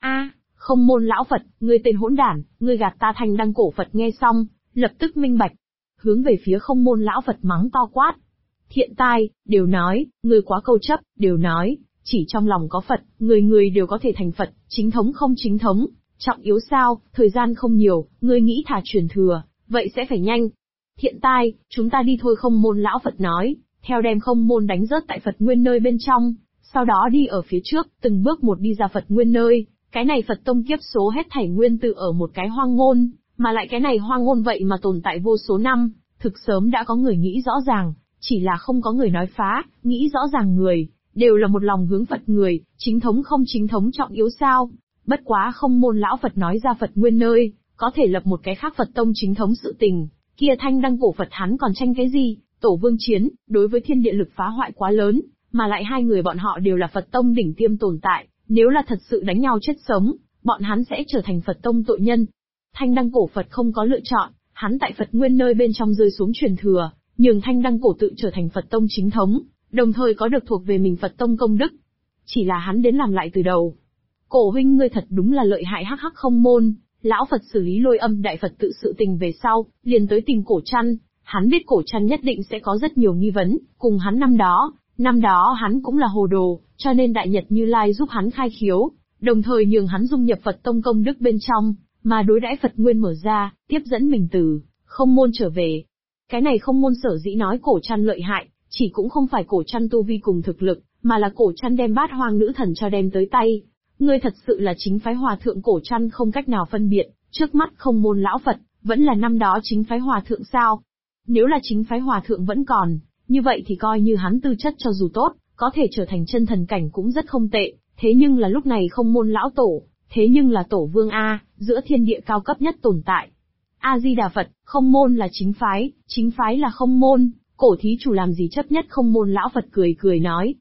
Không môn lão Phật, ngươi tên hỗn đản, ngươi gạt ta Thanh Đăng cổ Phật nghe xong, lập tức minh bạch, hướng về phía không môn lão Phật mắng to quát. Thiện tai, đều nói, ngươi quá câu chấp, đều nói, chỉ trong lòng có Phật, người người đều có thể thành Phật, chính thống không chính thống, trọng yếu sao, thời gian không nhiều, ngươi nghĩ thả truyền thừa, vậy sẽ phải nhanh. Thiện tai, chúng ta đi thôi không môn lão Phật nói, theo đem không môn đánh rớt tại Phật nguyên nơi bên trong, sau đó đi ở phía trước, từng bước một đi ra Phật nguyên nơi, cái này Phật tông kiếp số hết thảy nguyên tự ở một cái hoang ngôn, mà lại cái này hoang ngôn vậy mà tồn tại vô số năm, thực sớm đã có người nghĩ rõ ràng, chỉ là không có người nói phá, nghĩ rõ ràng người, đều là một lòng hướng Phật người, chính thống không chính thống trọng yếu sao. Bất quá không môn lão Phật nói ra Phật nguyên nơi, có thể lập một cái khác Phật tông chính thống sự tình, kia Thanh Đăng cổ Phật hắn còn tranh cái gì, tổ vương chiến, đối với thiên địa lực phá hoại quá lớn, mà lại hai người bọn họ đều là Phật tông đỉnh tiêm tồn tại, nếu là thật sự đánh nhau chết sống, bọn hắn sẽ trở thành Phật tông tội nhân. Thanh Đăng cổ Phật không có lựa chọn, hắn tại Phật nguyên nơi bên trong rơi xuống truyền thừa, nhường Thanh Đăng cổ tự trở thành Phật tông chính thống, đồng thời có được thuộc về mình Phật tông công đức. Chỉ là hắn đến làm lại từ đầu. Cổ huynh ngươi thật đúng là lợi hại hắc hắc không môn, lão Phật xử lý Lôi Âm đại Phật tự sự tình về sau, liền tới tìm Cổ Trăn, hắn biết Cổ Trăn nhất định sẽ có rất nhiều nghi vấn, cùng hắn năm đó hắn cũng là hồ đồ, cho nên Đại Nhật Như Lai giúp hắn khai khiếu, đồng thời nhường hắn dung nhập Phật tông công đức bên trong, mà đối đãi Phật nguyên mở ra, tiếp dẫn mình từ không môn trở về. Cái này không môn sở dĩ nói Cổ Trăn lợi hại, chỉ cũng không phải Cổ Trăn tu vi cùng thực lực, mà là Cổ Trăn đem Bát Hoang nữ thần cho đem tới tay. Ngươi thật sự là chính phái hòa thượng Cổ Trăn không cách nào phân biệt, trước mắt không môn lão Phật, vẫn là năm đó chính phái hòa thượng sao? Nếu là chính phái hòa thượng vẫn còn, như vậy thì coi như hắn tư chất cho dù tốt, có thể trở thành chân thần cảnh cũng rất không tệ, thế nhưng là lúc này không môn lão tổ, thế nhưng là tổ vương A, giữa thiên địa cao cấp nhất tồn tại. A-di-đà Phật, không môn là chính phái là không môn, cổ thí chủ làm gì chấp nhất không môn lão Phật cười cười nói.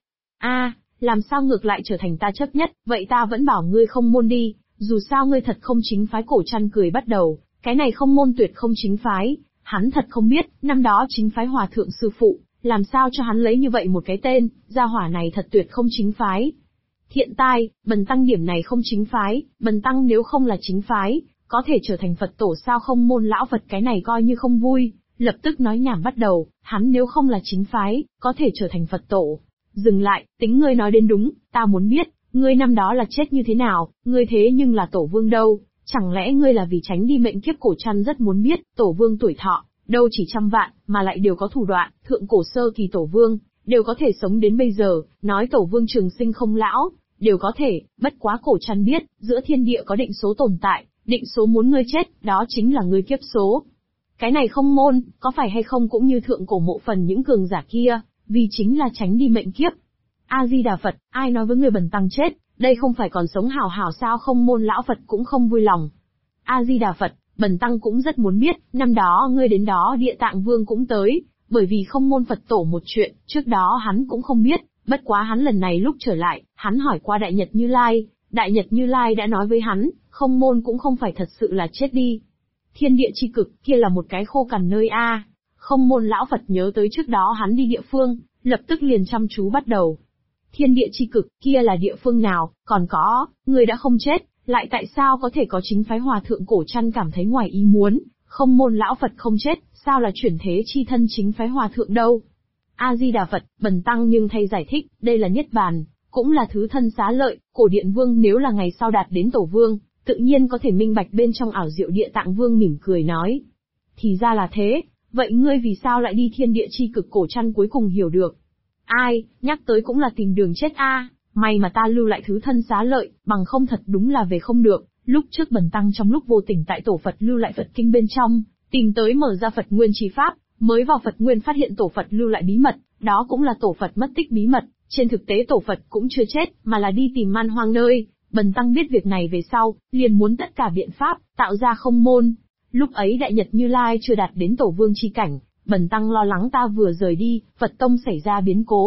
Làm sao ngược lại trở thành ta chấp nhất, vậy ta vẫn bảo ngươi không môn đi, dù sao ngươi thật không chính phái. Cổ Trăn cười bắt đầu, cái này không môn tuyệt không chính phái, hắn thật không biết, năm đó chính phái hòa thượng sư phụ, làm sao cho hắn lấy như vậy một cái tên, gia hỏa này thật tuyệt không chính phái. Thiện tai, bần tăng điểm này không chính phái, bần tăng nếu không là chính phái, có thể trở thành Phật tổ sao không môn lão Phật cái này coi như không vui, lập tức nói nhảm bắt đầu, hắn nếu không là chính phái, có thể trở thành Phật tổ. Dừng lại, tính ngươi nói đến đúng, ta muốn biết, ngươi năm đó là chết như thế nào, ngươi thế nhưng là tổ vương đâu, chẳng lẽ ngươi là vì tránh đi mệnh kiếp? Cổ Trăn rất muốn biết, tổ vương tuổi thọ, đâu chỉ trăm vạn, mà lại đều có thủ đoạn, thượng cổ sơ kỳ tổ vương, đều có thể sống đến bây giờ, nói tổ vương trường sinh không lão, đều có thể, bất quá Cổ Trăn biết, giữa thiên địa có định số tồn tại, định số muốn ngươi chết, đó chính là ngươi kiếp số. Cái này không môn, có phải hay không cũng như thượng cổ mộ phần những cường giả kia, vì chính là tránh đi mệnh kiếp. A-di-đà Phật, ai nói với người bần tăng chết, đây không phải còn sống hảo hảo sao? Không môn lão Phật cũng không vui lòng. A-di-đà Phật, bần tăng cũng rất muốn biết, năm đó ngươi đến đó Địa Tạng Vương cũng tới, bởi vì không môn Phật tổ một chuyện, trước đó hắn cũng không biết, bất quá hắn lần này lúc trở lại, hắn hỏi qua Đại Nhật Như Lai, Đại Nhật Như Lai đã nói với hắn, không môn cũng không phải thật sự là chết đi. Thiên địa chi cực, kia là một cái khô cằn nơi a. Không môn lão Phật nhớ tới trước đó hắn đi địa phương, lập tức liền chăm chú bắt đầu. Thiên địa chi cực, kia là địa phương nào, còn có, người đã không chết, lại tại sao có thể có chính phái hòa thượng? Cổ Trăn cảm thấy ngoài ý muốn, không môn lão Phật không chết, sao là chuyển thế chi thân chính phái hòa thượng đâu? A-di-đà Phật, bần tăng nhưng thay giải thích, đây là niết bàn, cũng là thứ thân xá lợi, cổ điện vương nếu là ngày sau đạt đến tổ vương, tự nhiên có thể minh bạch bên trong ảo diệu. Địa Tạng Vương mỉm cười nói. Thì ra là thế, vậy ngươi vì sao lại đi thiên địa chi cực? Cổ Trăn cuối cùng hiểu được. Ai, nhắc tới cũng là tìm đường chết a. May mà ta lưu lại thứ thân xá lợi, bằng không thật đúng là về không được. Lúc trước bần tăng trong lúc vô tình tại tổ Phật lưu lại Phật kinh bên trong, tìm tới mở ra Phật nguyên chi pháp, mới vào Phật nguyên phát hiện tổ Phật lưu lại bí mật, đó cũng là tổ Phật mất tích bí mật. Trên thực tế tổ Phật cũng chưa chết, mà là đi tìm man hoang nơi. Bần tăng biết việc này về sau, liền muốn tất cả biện pháp, tạo ra không môn. Lúc ấy Đại Nhật Như Lai chưa đạt đến tổ vương chi cảnh, bần tăng lo lắng ta vừa rời đi, Phật tông xảy ra biến cố,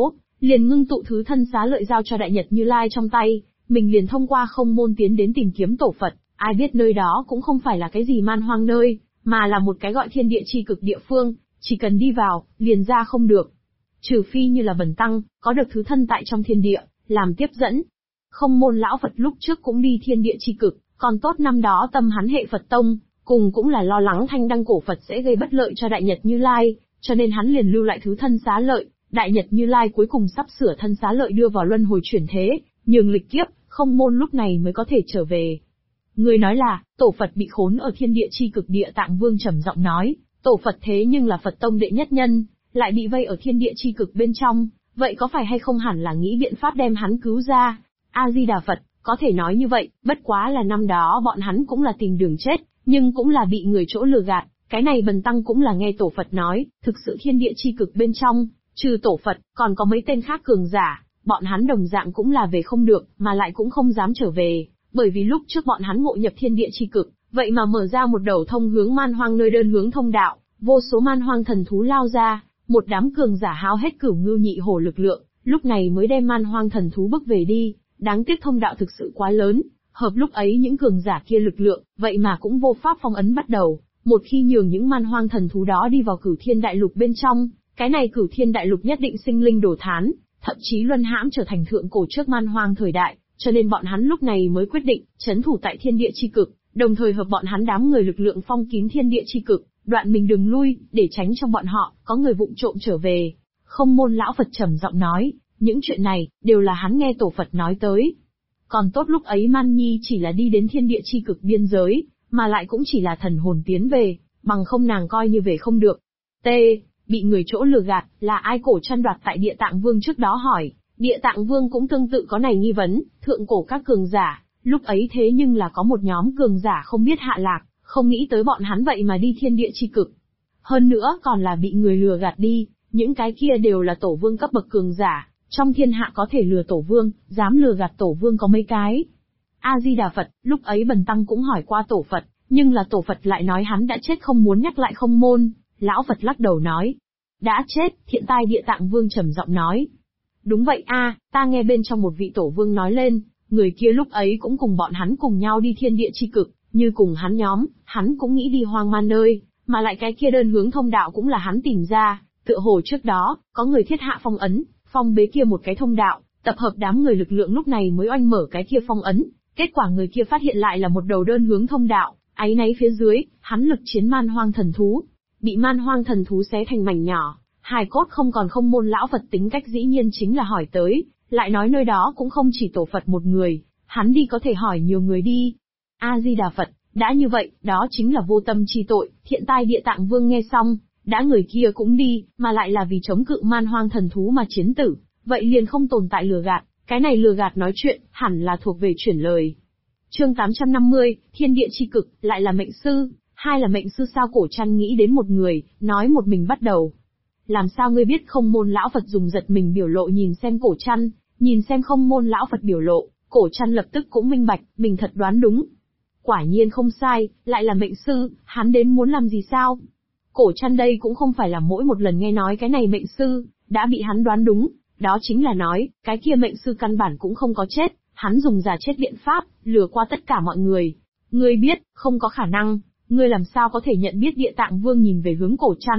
liền ngưng tụ thứ thân xá lợi giao cho Đại Nhật Như Lai trong tay, mình liền thông qua không môn tiến đến tìm kiếm tổ Phật, ai biết nơi đó cũng không phải là cái gì man hoang nơi, mà là một cái gọi thiên địa chi cực địa phương, chỉ cần đi vào, liền ra không được. Trừ phi như là Bần Tăng, có được thứ thân tại trong thiên địa, làm tiếp dẫn. Không môn lão Phật lúc trước cũng đi thiên địa chi cực, còn tốt năm đó tâm hắn hệ Phật tông, cùng cũng là lo lắng thanh đăng cổ Phật sẽ gây bất lợi cho Đại Nhật Như Lai, cho nên hắn liền lưu lại thứ thân xá lợi. Đại Nhật Như Lai cuối cùng sắp sửa thân xá lợi đưa vào luân hồi chuyển thế, nhường lịch kiếp, không môn lúc này mới có thể trở về. Người nói là, tổ Phật bị khốn ở thiên địa chi cực. Địa Tạng Vương trầm giọng nói, tổ Phật thế nhưng là Phật tông đệ nhất nhân, lại bị vây ở thiên địa chi cực bên trong, vậy có phải hay không hẳn là nghĩ biện pháp đem hắn cứu ra? A-di-đà Phật, có thể nói như vậy, bất quá là năm đó bọn hắn cũng là tìm đường chết, nhưng cũng là bị người chỗ lừa gạt, cái này Bần Tăng cũng là nghe tổ Phật nói, thực sự thiên địa chi cực bên trong, trừ tổ Phật, còn có mấy tên khác cường giả, bọn hắn đồng dạng cũng là về không được, mà lại cũng không dám trở về, bởi vì lúc trước bọn hắn ngộ nhập thiên địa chi cực, vậy mà mở ra một đầu thông hướng man hoang nơi đơn hướng thông đạo, vô số man hoang thần thú lao ra, một đám cường giả hao hết cửu ngưu nhị hổ lực lượng, lúc này mới đem man hoang thần thú bức về đi, đáng tiếc thông đạo thực sự quá lớn, hợp lúc ấy những cường giả kia lực lượng, vậy mà cũng vô pháp phong ấn bắt đầu, một khi nhường những man hoang thần thú đó đi vào Cửu Thiên Đại Lục bên trong, cái này Cửu Thiên Đại Lục nhất định sinh linh đổ thán, thậm chí luân hãm trở thành thượng cổ trước man hoang thời đại, cho nên bọn hắn lúc này mới quyết định trấn thủ tại thiên địa chi cực, đồng thời hợp bọn hắn đám người lực lượng phong kín thiên địa chi cực, đoạn mình đường lui, để tránh trong bọn họ có người vụng trộm trở về. Không môn lão Phật trầm giọng nói, những chuyện này đều là hắn nghe tổ Phật nói tới. Còn tốt lúc ấy Man Nhi chỉ là đi đến thiên địa chi cực biên giới, mà lại cũng chỉ là thần hồn tiến về, bằng không nàng coi như về không được. T. Bị người chỗ lừa gạt, là ai? Cổ Trăn đoạt tại Địa Tạng Vương trước đó hỏi. Địa Tạng Vương cũng tương tự có này nghi vấn, thượng cổ các cường giả, lúc ấy thế nhưng là có một nhóm cường giả không biết hạ lạc, không nghĩ tới bọn hắn vậy mà đi thiên địa chi cực. Hơn nữa còn là bị người lừa gạt đi, những cái kia đều là tổ vương cấp bậc cường giả, trong thiên hạ có thể lừa tổ vương, dám lừa gạt tổ vương có mấy cái. A-di-đà Phật, lúc ấy Bần Tăng cũng hỏi qua tổ Phật, nhưng là tổ Phật lại nói hắn đã chết không muốn nhắc lại không môn. Lão Phật lắc đầu nói, đã chết. Thiện Tai Địa Tạng Vương trầm giọng nói, đúng vậy a, ta nghe bên trong một vị tổ vương nói lên, người kia lúc ấy cũng cùng bọn hắn cùng nhau đi thiên địa chi cực, như cùng hắn nhóm, hắn cũng nghĩ đi hoang man nơi, mà lại cái kia đơn hướng thông đạo cũng là hắn tìm ra, tựa hồ trước đó, có người thiết hạ phong ấn, phong bế kia một cái thông đạo, tập hợp đám người lực lượng lúc này mới oanh mở cái kia phong ấn, kết quả người kia phát hiện lại là một đầu đơn hướng thông đạo, áy náy phía dưới, hắn lực chiến man hoang thần thú, bị man hoang thần thú xé thành mảnh nhỏ, hài cốt không còn. Không môn lão Phật tính cách dĩ nhiên chính là hỏi tới, lại nói nơi đó cũng không chỉ tổ Phật một người, hắn đi có thể hỏi nhiều người đi. A-di-đà Phật, đã như vậy, đó chính là vô tâm chi tội. Thiện Tai Địa Tạng Vương nghe xong, đã người kia cũng đi, mà lại là vì chống cự man hoang thần thú mà chiến tử, vậy liền không tồn tại lừa gạt, cái này lừa gạt nói chuyện, hẳn là thuộc về chuyển lời. Chương 850, Thiên Địa chi cực, lại là mệnh sư, hai là mệnh sư sao? Cổ Trăn nghĩ đến một người, nói một mình bắt đầu. Làm sao ngươi biết? Không môn lão Phật dùng giật mình biểu lộ nhìn xem Cổ Trăn, nhìn xem không môn lão Phật biểu lộ, Cổ Trăn lập tức cũng minh bạch, mình thật đoán đúng. Quả nhiên không sai, lại là mệnh sư, hắn đến muốn làm gì sao? Cổ Trăn đây cũng không phải là mỗi một lần nghe nói cái này mệnh sư, đã bị hắn đoán đúng, đó chính là nói, cái kia mệnh sư căn bản cũng không có chết, hắn dùng giả chết biện pháp, lừa qua tất cả mọi người. Ngươi biết, không có khả năng, ngươi làm sao có thể nhận biết? Địa Tạng Vương nhìn về hướng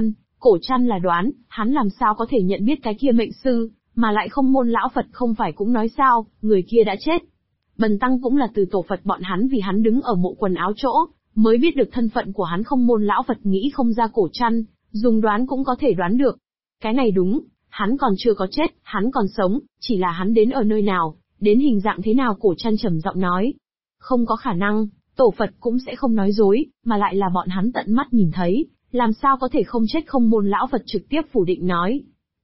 Cổ Trăn là đoán, hắn làm sao có thể nhận biết cái kia mệnh sư, mà lại không môn lão Phật không phải cũng nói sao, người kia đã chết. Bần Tăng cũng là từ tổ Phật bọn hắn vì hắn đứng ở mộ quần áo chỗ, mới biết được thân phận của hắn. Không môn lão Phật nghĩ không ra Cổ Trăn, dùng đoán cũng có thể đoán được. Cái này đúng, hắn còn chưa có chết, hắn còn sống, chỉ là hắn đến ở nơi nào, đến hình dạng thế nào? Cổ Trăn trầm giọng nói. Không có khả năng, tổ Phật cũng sẽ không nói dối, mà lại là bọn hắn tận mắt nhìn thấy, làm sao có thể không chết? Không môn lão Phật trực tiếp phủ định nói.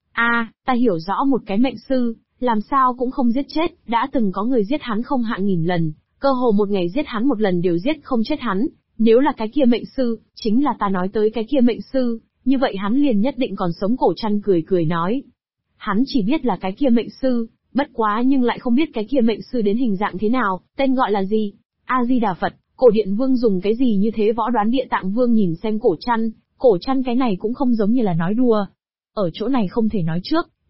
Ta hiểu rõ một cái mệnh sư, làm sao cũng không giết chết, đã từng có người giết hắn không hạ nghìn lần, cơ hồ một ngày giết hắn một lần đều giết không chết hắn, nếu là cái kia mệnh sư, chính là ta nói tới cái kia mệnh sư, như vậy hắn liền nhất định còn sống. Cổ Trăn cười cười nói. Hắn chỉ biết là cái kia mệnh sư, bất quá nhưng lại không biết cái kia mệnh sư đến hình dạng thế nào, tên gọi là gì. A-di-đà Phật, Cổ Điện Vương dùng cái gì như thế võ đoán? Địa Tạng Vương nhìn xem Cổ Trăn cái này cũng không giống như là nói đùa. Ở chỗ này không thể nói trước,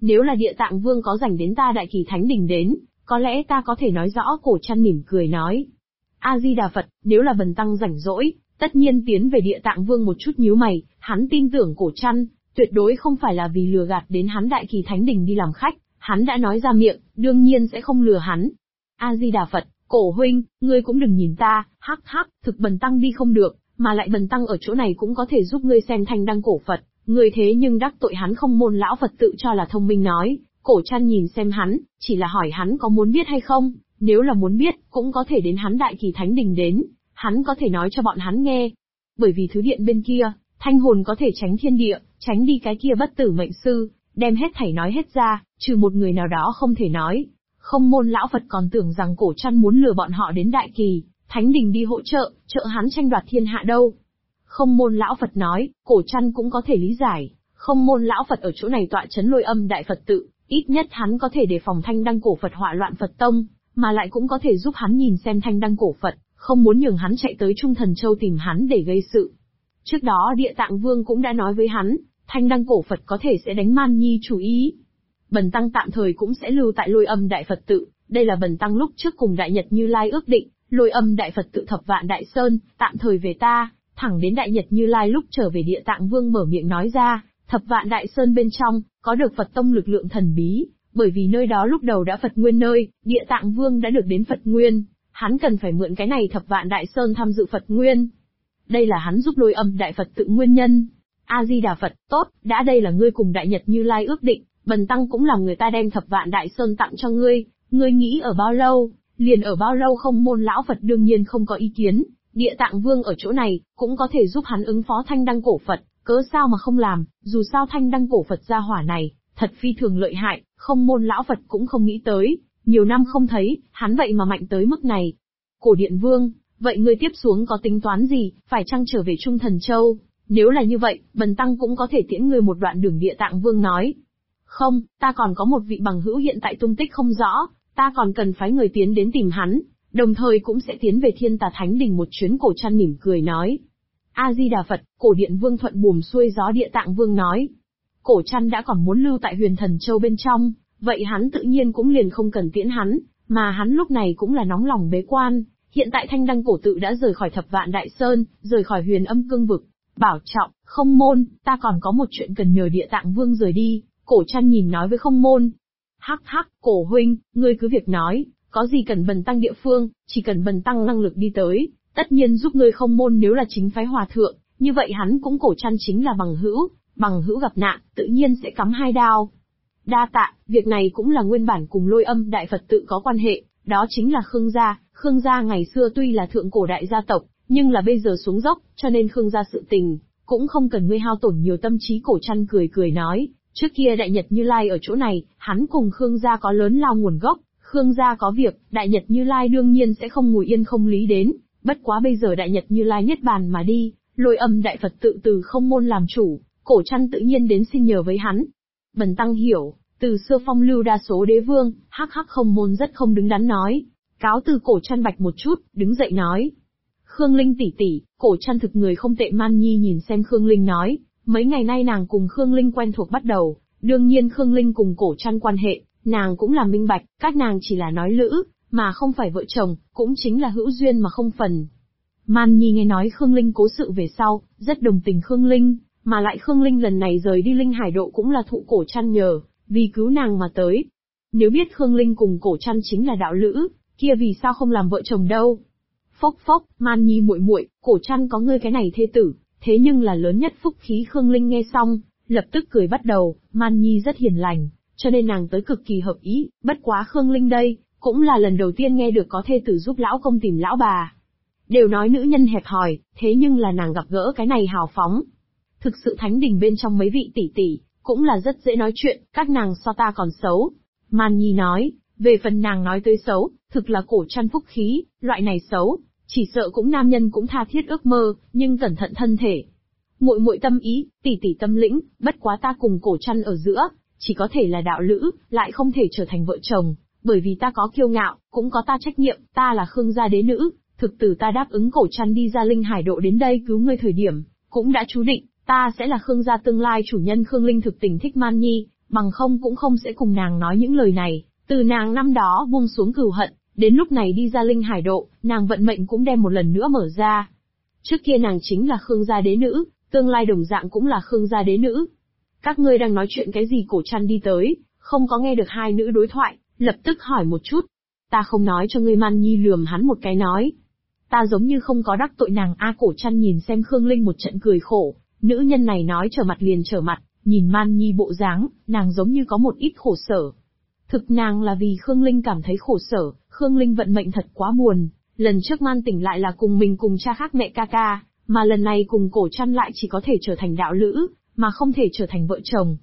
Nếu là Địa Tạng Vương có rảnh đến ta Đại Kỳ Thánh Đình đến, có lẽ ta có thể nói rõ. Cổ Trăn mỉm cười nói. A-di-đà Phật, nếu là bần tăng rảnh rỗi, tất nhiên tiến về Địa Tạng Vương. Một chút nhíu mày, hắn tin tưởng Cổ Trăn, tuyệt đối không phải là vì lừa gạt đến hắn Đại Kỳ Thánh Đình đi làm khách, hắn đã nói ra miệng, đương nhiên sẽ không lừa hắn. A-di-đà Phật, Cổ huynh, ngươi cũng đừng nhìn ta, hắc hắc, thực bần tăng đi không được, mà lại bần tăng ở chỗ này cũng có thể giúp ngươi xem thanh đăng cổ Phật, ngươi thế nhưng đắc tội hắn Không Môn lão Phật tự cho là thông minh nói. Cổ Trăn nhìn xem hắn, chỉ là hỏi hắn có muốn biết hay không, nếu là muốn biết, cũng có thể đến hắn Đại Kỳ Thánh Đình đến, hắn có thể nói cho bọn hắn nghe. Bởi vì thứ điện bên kia, thanh hồn có thể tránh thiên địa, tránh đi cái kia bất tử mệnh sư, đem hết thảy nói hết ra, trừ một người nào đó không thể nói. Không Môn lão Phật còn tưởng rằng Cổ Trăn muốn lừa bọn họ đến Đại Kỳ Thánh Đình đi hỗ trợ, trợ hắn tranh đoạt thiên hạ đâu. Không Môn lão Phật nói, Cổ Trăn cũng có thể lý giải, Không Môn lão Phật ở chỗ này tọa chấn Lôi Âm Đại Phật tự, ít nhất hắn có thể đề phòng thanh đăng cổ Phật họa loạn Phật tông, mà lại cũng có thể giúp hắn nhìn xem thanh đăng cổ Phật, không muốn nhường hắn chạy tới Trung Thần Châu tìm hắn để gây sự. Trước đó Địa Tạng Vương cũng đã nói với hắn, thanh đăng cổ Phật có thể sẽ đánh Man Nhi chủ ý. Bần tăng tạm thời cũng sẽ lưu tại Lôi Âm Đại Phật tự, đây là bần tăng lúc trước cùng Đại Nhật Như Lai ước định, Lôi Âm Đại Phật tự Thập Vạn Đại Sơn, tạm thời về ta, thẳng đến Đại Nhật Như Lai lúc trở về Địa Tạng Vương mở miệng nói ra, Thập Vạn Đại Sơn bên trong, có được Phật tông lực lượng thần bí, bởi vì nơi đó lúc đầu đã Phật nguyên nơi, Địa Tạng Vương đã được đến Phật nguyên, hắn cần phải mượn cái này Thập Vạn Đại Sơn tham dự Phật nguyên. Đây là hắn giúp Lôi Âm Đại Phật tự nguyên nhân. A-di-đà Phật, tốt, đã đây là ngươi cùng Đại Nhật Như Lai ước định, bần tăng cũng làm người ta đem Thập Vạn Đại Sơn tặng cho ngươi nghĩ ở bao lâu, liền ở bao lâu. Không Môn lão Phật đương nhiên không có ý kiến, Địa Tạng Vương ở chỗ này, cũng có thể giúp hắn ứng phó thanh đăng cổ Phật, cớ sao mà không làm, dù sao thanh đăng cổ Phật gia hỏa này, thật phi thường lợi hại, Không Môn lão Phật cũng không nghĩ tới, nhiều năm không thấy, hắn vậy mà mạnh tới mức này. Cổ Điện Vương, vậy ngươi tiếp xuống có tính toán gì, phải chăng trở về Trung Thần Châu? Nếu là như vậy, bần tăng cũng có thể tiễn ngươi một đoạn đường. Địa Tạng Vương nói. Không, ta còn có một vị bằng hữu hiện tại tung tích không rõ, ta còn cần phái người tiến đến tìm hắn, đồng thời cũng sẽ tiến về Thiên Tà Thánh Đình một chuyến. Cổ Trăn mỉm cười nói. A-di-đà Phật, Cổ Điện Vương thuận buồm xuôi gió. Địa Tạng Vương nói. Cổ Trăn đã còn muốn lưu tại Huyền Thần Châu bên trong, vậy hắn tự nhiên cũng liền không cần tiễn hắn, mà hắn lúc này cũng là nóng lòng bế quan, hiện tại thanh đăng cổ tự đã rời khỏi Thập Vạn Đại Sơn, rời khỏi Huyền Âm Cương vực. Bảo trọng, Không Môn, ta còn có một chuyện cần nhờ. Địa Tạng Vương rời đi, Cổ Trăn nhìn nói với Không Môn. Hắc hắc, Cổ huynh, ngươi cứ việc nói, có gì cần bần tăng địa phương, chỉ cần bần tăng năng lực đi tới, tất nhiên giúp ngươi. Không Môn nếu là chính phái hòa thượng, như vậy hắn cũng Cổ Trăn chính là bằng hữu gặp nạn, tự nhiên sẽ cắm hai đao. Đa tạ, việc này cũng là nguyên bản cùng Lôi Âm Đại Phật tự có quan hệ, đó chính là Khương gia. Khương gia ngày xưa tuy là thượng cổ đại gia tộc, nhưng là bây giờ xuống dốc, cho nên Khương gia sự tình, cũng không cần ngươi hao tổn nhiều tâm trí. Cổ Trăn cười cười nói, trước kia Đại Nhật Như Lai ở chỗ này, hắn cùng Khương gia có lớn lao nguồn gốc, Khương gia có việc, Đại Nhật Như Lai đương nhiên sẽ không ngồi yên không lý đến, bất quá bây giờ Đại Nhật Như Lai niết bàn mà đi, Lôi Âm Đại Phật tự từ Không Môn làm chủ, Cổ Trăn tự nhiên đến xin nhờ với hắn. Bần tăng hiểu, từ xưa phong lưu đa số đế vương, hắc hắc. Không Môn rất không đứng đắn nói. Cáo từ. Cổ Trăn bạch một chút, đứng dậy nói. Khương Linh tỷ tỷ, Cổ Trăn thực người không tệ. Man Nhi nhìn xem Khương Linh nói, mấy ngày nay nàng cùng Khương Linh quen thuộc bắt đầu, đương nhiên Khương Linh cùng Cổ Trăn quan hệ, nàng cũng là minh bạch, các nàng chỉ là nói lữ, mà không phải vợ chồng, cũng chính là hữu duyên mà không phần. Man Nhi nghe nói Khương Linh cố sự về sau, rất đồng tình Khương Linh, mà lại Khương Linh lần này rời đi Linh Hải Độ cũng là thụ Cổ Trăn nhờ, vì cứu nàng mà tới. Nếu biết Khương Linh cùng Cổ Trăn chính là đạo lữ, kia vì sao không làm vợ chồng đâu? Phốc phốc, Man Nhi muội muội, Cổ Trăn có ngươi cái này thê tử, thế nhưng là lớn nhất phúc khí. Khương Linh nghe xong, lập tức cười bắt đầu. Man Nhi rất hiền lành, cho nên nàng tới cực kỳ hợp ý, bất quá Khương Linh đây, cũng là lần đầu tiên nghe được có thê tử giúp lão công tìm lão bà. Đều nói nữ nhân hẹp hòi, thế nhưng là nàng gặp gỡ cái này hào phóng. Thực sự Thánh Đình bên trong mấy vị tỷ tỷ, cũng là rất dễ nói chuyện, các nàng so ta còn xấu. Man Nhi nói, về phần nàng nói tới xấu, thực là Cổ Trăn phúc khí, loại này xấu, chỉ sợ cũng nam nhân cũng tha thiết ước mơ, nhưng cẩn thận thân thể. Muội muội tâm ý, tỷ tỷ tâm lĩnh, bất quá ta cùng Cổ Trăn ở giữa, chỉ có thể là đạo lữ, lại không thể trở thành vợ chồng, bởi vì ta có kiêu ngạo, cũng có ta trách nhiệm, ta là Khương gia đế nữ, thực tử ta đáp ứng Cổ Trăn đi ra Linh Hải Độ đến đây cứu ngươi thời điểm, cũng đã chú định, ta sẽ là Khương gia tương lai chủ nhân. Khương Linh thực tình thích Man Nhi, Bằng không cũng không sẽ cùng nàng nói những lời này, từ nàng năm đó buông xuống cừu hận, đến lúc này đi ra linh hải độ, nàng vận mệnh cũng đem một lần nữa mở ra. Trước kia nàng chính là Khương gia đế nữ, tương lai đồng dạng cũng là Khương gia đế nữ. Các ngươi đang nói chuyện cái gì? Cổ Trăn đi tới, không có nghe được hai nữ đối thoại, lập tức hỏi một chút. Ta không nói cho ngươi. Man Nhi lườm hắn một cái nói. Ta giống như không có đắc tội nàng a. Cổ Trăn nhìn xem Khương Linh một trận cười khổ, nữ nhân này nói trở mặt liền trở mặt, nhìn Man Nhi bộ dáng, nàng giống như có một ít khổ sở. Thực nàng là vì Khương Linh cảm thấy khổ sở, Khương Linh vận mệnh thật quá buồn, lần trước Man tỉnh lại là cùng mình cùng cha khác mẹ ca ca, mà lần này cùng Cổ Trăn lại chỉ có thể trở thành đạo lữ, mà không thể trở thành vợ chồng.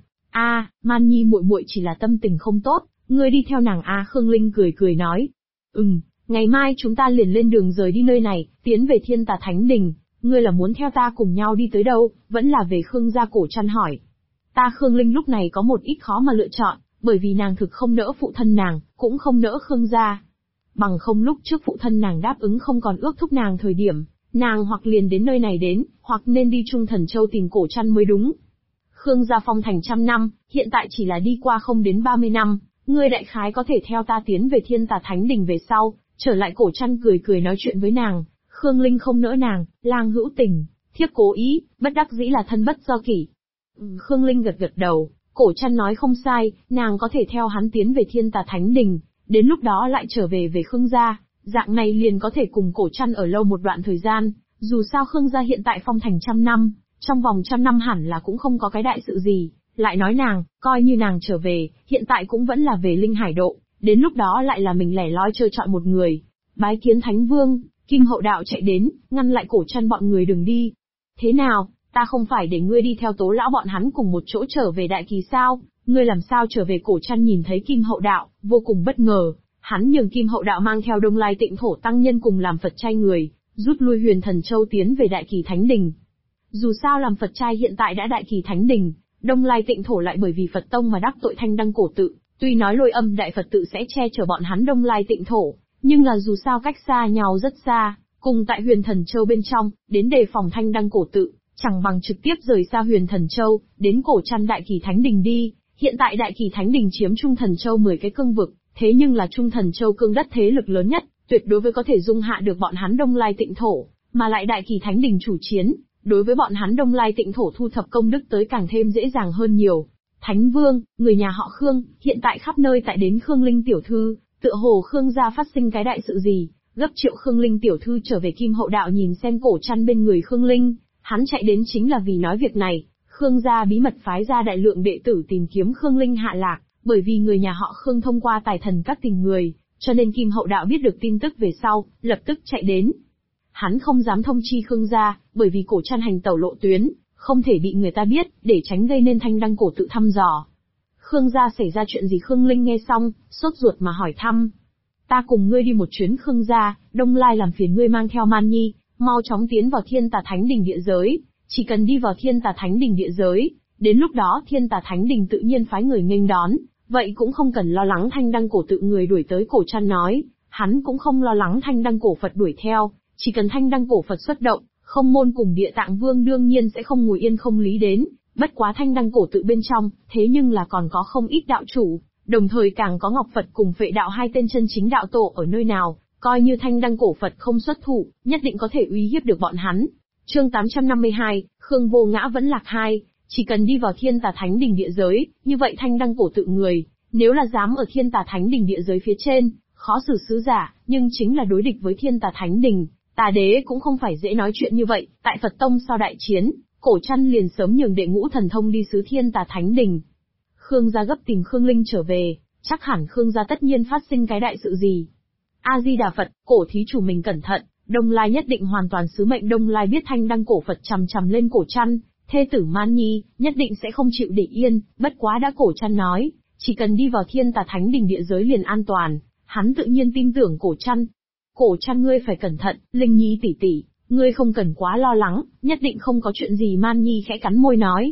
Man Nhi muội muội chỉ là tâm tình không tốt, ngươi đi theo nàng a. Khương Linh cười cười nói. Ngày mai chúng ta liền lên đường rời đi nơi này, tiến về Thiên Tà Thánh Đình. Ngươi là muốn theo ta cùng nhau đi tới đâu, vẫn là về Khương gia? Cổ Trăn hỏi. Ta Khương Linh lúc này có một ít khó mà lựa chọn, bởi vì nàng thực không nỡ phụ thân nàng, cũng không nỡ Khương gia. Bằng không lúc trước phụ thân nàng đáp ứng không còn ước thúc nàng thời điểm, nàng hoặc liền đến nơi này đến, hoặc nên đi Trung Thần Châu tìm Cổ Trăn mới đúng. Khương gia phong thành 100 năm, hiện tại chỉ là đi qua không đến 30 năm, ngươi đại khái có thể theo ta tiến về Thiên Tà Thánh Đình về sau, trở lại. Cổ Trăn cười cười nói chuyện với nàng. Khương Linh không nỡ nàng, lang hữu tình, thiếp cố ý, bất đắc dĩ là thân bất do kỷ. Khương Linh gật gật đầu, Cổ Trăn nói không sai, nàng có thể theo hắn tiến về Thiên Tà Thánh Đình, đến lúc đó lại trở về Khương gia, dạng này liền có thể cùng Cổ Trăn ở lâu một đoạn thời gian, dù sao Khương gia hiện tại phong thành 100 năm, trong vòng 100 năm hẳn là cũng không có cái đại sự gì, lại nói nàng, coi như nàng trở về, hiện tại cũng vẫn là về Linh Hải Độ, đến lúc đó lại là mình lẻ loi chơi chọi một người. Bái kiến Thánh Vương. Kim Hậu Đạo chạy đến, ngăn lại Cổ Trăn bọn người đừng đi. Thế nào, ta không phải để ngươi đi theo Tố lão bọn hắn cùng một chỗ trở về Đại Kỳ sao? Ngươi làm sao trở về? Cổ Trăn nhìn thấy Kim Hậu Đạo, vô cùng bất ngờ. Hắn nhường Kim Hậu Đạo mang theo Đông Lai Tịnh Thổ tăng nhân cùng làm Phật trai người, rút lui Huyền Thần Châu tiến về Đại Kỳ Thánh Đình. Dù sao làm Phật trai hiện tại đã Đại Kỳ Thánh Đình, Đông Lai Tịnh Thổ lại bởi vì Phật tông mà đắc tội Thanh Đăng Cổ Tự, tuy nói Lôi Âm Đại Phật tự sẽ che chở bọn hắn Đông Lai Tịnh Thổ, nhưng là dù sao cách xa nhau rất xa, cùng tại Huyền Thần Châu bên trong, đến đề phòng Thanh Đăng Cổ Tự, chẳng bằng trực tiếp rời xa Huyền Thần Châu, đến Cổ Trăn Đại Kỳ Thánh Đình đi. Hiện tại Đại Kỳ Thánh Đình chiếm Trung Thần Châu 10 cái cương vực, thế nhưng là Trung Thần Châu cương đất thế lực lớn nhất, tuyệt đối với có thể dung hạ được bọn hắn Đông Lai Tịnh Thổ, mà lại Đại Kỳ Thánh Đình chủ chiến, đối với bọn hắn Đông Lai Tịnh Thổ thu thập công đức tới càng thêm dễ dàng hơn nhiều. Thánh Vương, người nhà họ Khương, hiện tại khắp nơi tại đến Khương Linh tiểu thư, tựa hồ Khương gia phát sinh cái đại sự gì, gấp triệu Khương Linh tiểu thư trở về. Kim Hậu Đạo nhìn xem Cổ Trăn bên người Khương Linh, hắn chạy đến chính là vì nói việc này. Khương gia bí mật phái ra đại lượng đệ tử tìm kiếm Khương Linh hạ lạc, bởi vì người nhà họ Khương thông qua tài thần các tình người, cho nên Kim Hậu Đạo biết được tin tức về sau, lập tức chạy đến. Hắn không dám thông chi Khương gia, bởi vì Cổ Trăn hành tẩu lộ tuyến, không thể bị người ta biết, để tránh gây nên Thanh Đăng Cổ Tự thăm dò. Khương gia xảy ra chuyện gì? Khương Linh nghe xong, sốt ruột mà hỏi thăm. Ta cùng ngươi đi một chuyến Khương gia, Đông Lai làm phiền ngươi mang theo Man Nhi, mau chóng tiến vào Thiên Tà Thánh Đình địa giới. Chỉ cần đi vào Thiên Tà Thánh Đình địa giới, đến lúc đó Thiên Tà Thánh Đình tự nhiên phái người nghênh đón, vậy cũng không cần lo lắng Thanh Đăng Cổ Tự người đuổi tới. Cổ Trăn nói, hắn cũng không lo lắng Thanh Đăng Cổ Phật đuổi theo, chỉ cần Thanh Đăng Cổ Phật xuất động, Không Môn cùng Địa Tạng Vương đương nhiên sẽ không ngồi yên không lý đến. Bất quá Thanh Đăng Cổ Tự bên trong, thế nhưng là còn có không ít đạo chủ, đồng thời càng có Ngọc Phật cùng Phệ Đạo hai tên chân chính đạo tổ ở nơi nào, coi như Thanh Đăng Cổ Phật không xuất thủ, nhất định có thể uy hiếp được bọn hắn. Chương 852, Khương Vô Ngã vẫn lạc hai, chỉ cần đi vào Thiên Tà Thánh Đình địa giới, như vậy Thanh Đăng Cổ Tự người, nếu là dám ở Thiên Tà Thánh Đình địa giới phía trên, khó xử sứ giả, nhưng chính là đối địch với Thiên Tà Thánh Đình, Tà Đế cũng không phải dễ nói chuyện như vậy. Tại Phật Tông sau đại chiến, Cổ Trăn liền sớm nhường đệ ngũ thần thông đi sứ Thiên Tà Thánh Đình. Khương gia gấp tìm Khương Linh trở về, chắc hẳn Khương gia tất nhiên phát sinh cái đại sự gì. A Di Đà Phật, Cổ thí chủ mình cẩn thận, Đông Lai nhất định hoàn toàn sứ mệnh. Đông Lai biết Thanh Đăng Cổ Phật chằm chằm lên Cổ Trăn, thê tử Man Nhi, nhất định sẽ không chịu để yên, bất quá đã Cổ Trăn nói, chỉ cần đi vào Thiên Tà Thánh Đình địa giới liền an toàn, hắn tự nhiên tin tưởng Cổ Trăn. Cổ Trăn ngươi phải cẩn thận, Linh Nhi tỷ tỷ, ngươi không cần quá lo lắng, nhất định không có chuyện gì. Man Nhi khẽ cắn môi nói.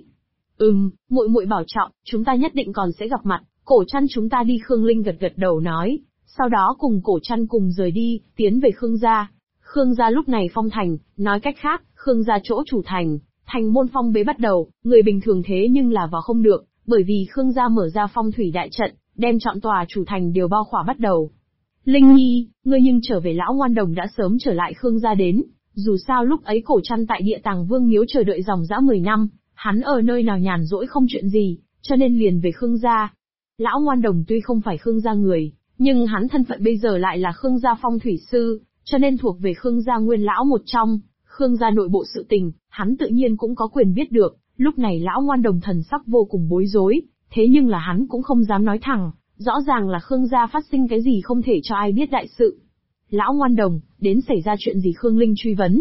Muội muội bảo trọng, chúng ta nhất định còn sẽ gặp mặt. Cổ Trăn chúng ta đi. Khương Linh gật gật đầu nói, sau đó cùng Cổ Trăn cùng rời đi, tiến về Khương gia. Khương gia lúc này phong thành, nói cách khác, Khương gia chỗ chủ thành, thành môn phong bế bắt đầu, người bình thường thế nhưng là vào không được, bởi vì Khương gia mở ra phong thủy đại trận, đem trọn tòa chủ thành đều bao khỏa bắt đầu. Linh Nhi, ngươi nhưng trở về lão ngoan đồng đã sớm trở lại Khương gia đến, dù sao lúc ấy Cổ Trăn tại Địa Tàng Vương miếu chờ đợi dòng dã 10 năm, hắn ở nơi nào nhàn rỗi không chuyện gì, cho nên liền về Khương gia. Lão ngoan đồng tuy không phải Khương gia người, nhưng hắn thân phận bây giờ lại là Khương gia phong thủy sư, cho nên thuộc về Khương gia nguyên lão một trong. Khương gia nội bộ sự tình, hắn tự nhiên cũng có quyền biết được. Lúc này lão ngoan đồng thần sắc vô cùng bối rối, thế nhưng là hắn cũng không dám nói thẳng, rõ ràng là Khương gia phát sinh cái gì không thể cho ai biết đại sự. Lão ngoan đồng, đến xảy ra chuyện gì? Khương Linh truy vấn.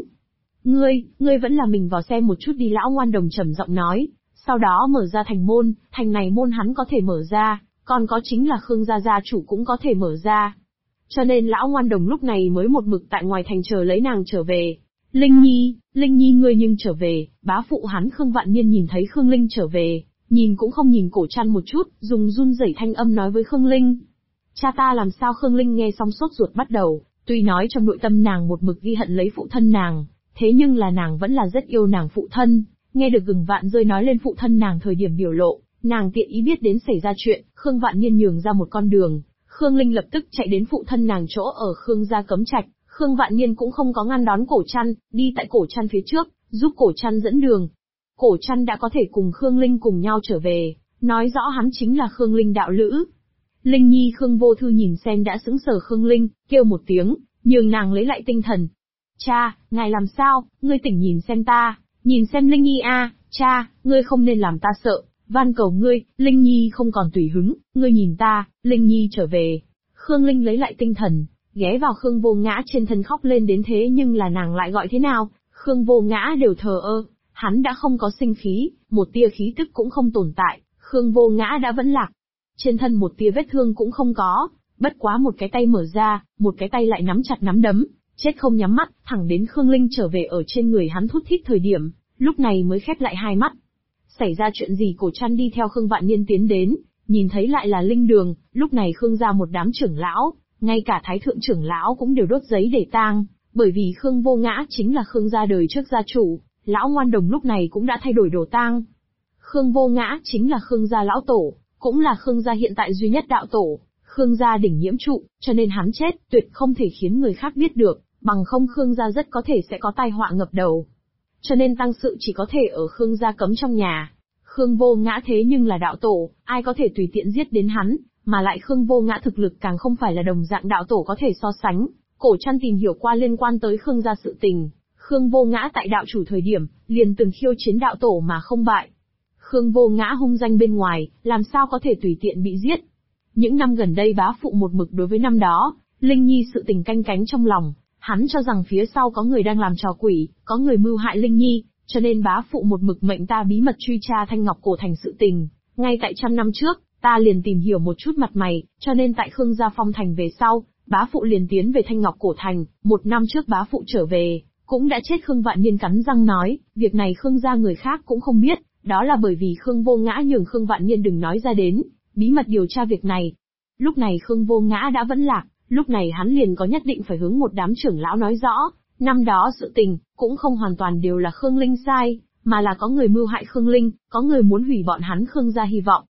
Ngươi vẫn là mình vào xem một chút đi, lão ngoan đồng trầm giọng nói, sau đó mở ra thành môn, thành này môn hắn có thể mở ra, còn có chính là Khương gia gia chủ cũng có thể mở ra. Cho nên lão ngoan đồng lúc này mới một mực tại ngoài thành chờ lấy nàng trở về. Linh Nhi ngươi nhưng trở về. Bá phụ hắn Khương Vạn Niên nhìn thấy Khương Linh trở về, nhìn cũng không nhìn Cổ Trăn một chút, dùng run rẩy thanh âm nói với Khương Linh. Cha ta làm sao? Khương Linh nghe xong sốt ruột bắt đầu, tuy nói trong nội tâm nàng một mực ghi hận lấy phụ thân nàng, thế nhưng là nàng vẫn là rất yêu nàng phụ thân. Nghe được Gừng Vạn Rơi nói lên phụ thân nàng thời điểm biểu lộ, nàng tiện ý biết đến xảy ra chuyện, Khương Vạn Niên nhường ra một con đường, Khương Linh lập tức chạy đến phụ thân nàng chỗ ở Khương gia Cấm Trạch. Khương Vạn Niên cũng không có ngăn đón Cổ Trăn, đi tại Cổ Trăn phía trước, giúp Cổ Trăn dẫn đường. Cổ Trăn đã có thể cùng Khương Linh cùng nhau trở về, nói rõ hắn chính là Khương Linh đạo lữ. Linh Nhi Khương Vô Thư nhìn xem đã sững sờ Khương Linh, kêu một tiếng, nhường nàng lấy lại tinh thần. Cha, ngài làm sao? Ngươi tỉnh nhìn xem ta, nhìn xem Linh Nhi a, cha, ngươi không nên làm ta sợ, van cầu ngươi. Linh Nhi không còn tùy hứng, ngươi nhìn ta. Linh Nhi trở về. Khương Linh lấy lại tinh thần, ghé vào Khương Vô Ngã trên thân khóc lên đến thế nhưng là nàng lại gọi thế nào, Khương Vô Ngã đều thờ ơ, hắn đã không có sinh khí, một tia khí tức cũng không tồn tại, Khương Vô Ngã đã vẫn lạc. Trên thân một tia vết thương cũng không có, bất quá một cái tay mở ra, một cái tay lại nắm chặt nắm đấm, chết không nhắm mắt, thẳng đến Khương Linh trở về ở trên người hắn thút thít thời điểm, lúc này mới khép lại hai mắt. Xảy ra chuyện gì? Cổ Trăn đi theo Khương Vạn Niên tiến đến, nhìn thấy lại là Linh Đường, lúc này Khương gia một đám trưởng lão, ngay cả thái thượng trưởng lão cũng đều đốt giấy để tang, bởi vì Khương Vô Ngã chính là Khương gia đời trước gia chủ, lão ngoan đồng lúc này cũng đã thay đổi đồ tang. Khương Vô Ngã chính là Khương gia lão tổ, cũng là Khương gia hiện tại duy nhất đạo tổ, Khương gia đỉnh nhiễm trụ, cho nên hắn chết tuyệt không thể khiến người khác biết được, bằng không Khương gia rất có thể sẽ có tai họa ngập đầu. Cho nên tang sự chỉ có thể ở Khương gia cấm trong nhà. Khương Vô Ngã thế nhưng là đạo tổ, ai có thể tùy tiện giết đến hắn, mà lại Khương Vô Ngã thực lực càng không phải là đồng dạng đạo tổ có thể so sánh. Cổ Trăn tìm hiểu qua liên quan tới Khương gia sự tình, Khương Vô Ngã tại đạo chủ thời điểm, liền từng khiêu chiến đạo tổ mà không bại. Khương Vô Ngã hung danh bên ngoài, làm sao có thể tùy tiện bị giết. Những năm gần đây bá phụ một mực đối với năm đó, Linh Nhi sự tình canh cánh trong lòng, hắn cho rằng phía sau có người đang làm trò quỷ, có người mưu hại Linh Nhi, cho nên bá phụ một mực mệnh ta bí mật truy tra Thanh Ngọc Cổ Thành sự tình. Ngay tại 100 năm trước, ta liền tìm hiểu một chút mặt mày, cho nên tại Khương gia phong thành về sau, bá phụ liền tiến về Thanh Ngọc Cổ Thành. 1 năm trước bá phụ trở về, cũng đã chết. Khương Vạn Niên cắn răng nói, việc này Khương gia người khác cũng không biết, đó là bởi vì Khương Vô Ngã nhường Khương Vạn Niên đừng nói ra đến, bí mật điều tra việc này. Lúc này Khương Vô Ngã đã vẫn lạc, lúc này hắn liền có nhất định phải hướng một đám trưởng lão nói rõ, năm đó sự tình, cũng không hoàn toàn đều là Khương Linh sai, mà là có người mưu hại Khương Linh, có người muốn hủy bọn hắn Khương gia hy vọng.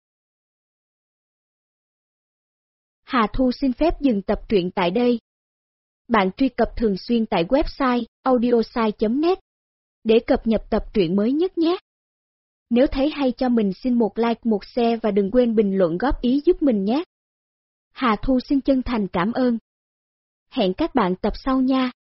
Hà Thu xin phép dừng tập truyện tại đây. Bạn truy cập thường xuyên tại website audiosai.net để cập nhật tập truyện mới nhất nhé. Nếu thấy hay cho mình xin một like, một share và đừng quên bình luận góp ý giúp mình nhé. Hà Thu xin chân thành cảm ơn. Hẹn các bạn tập sau nha.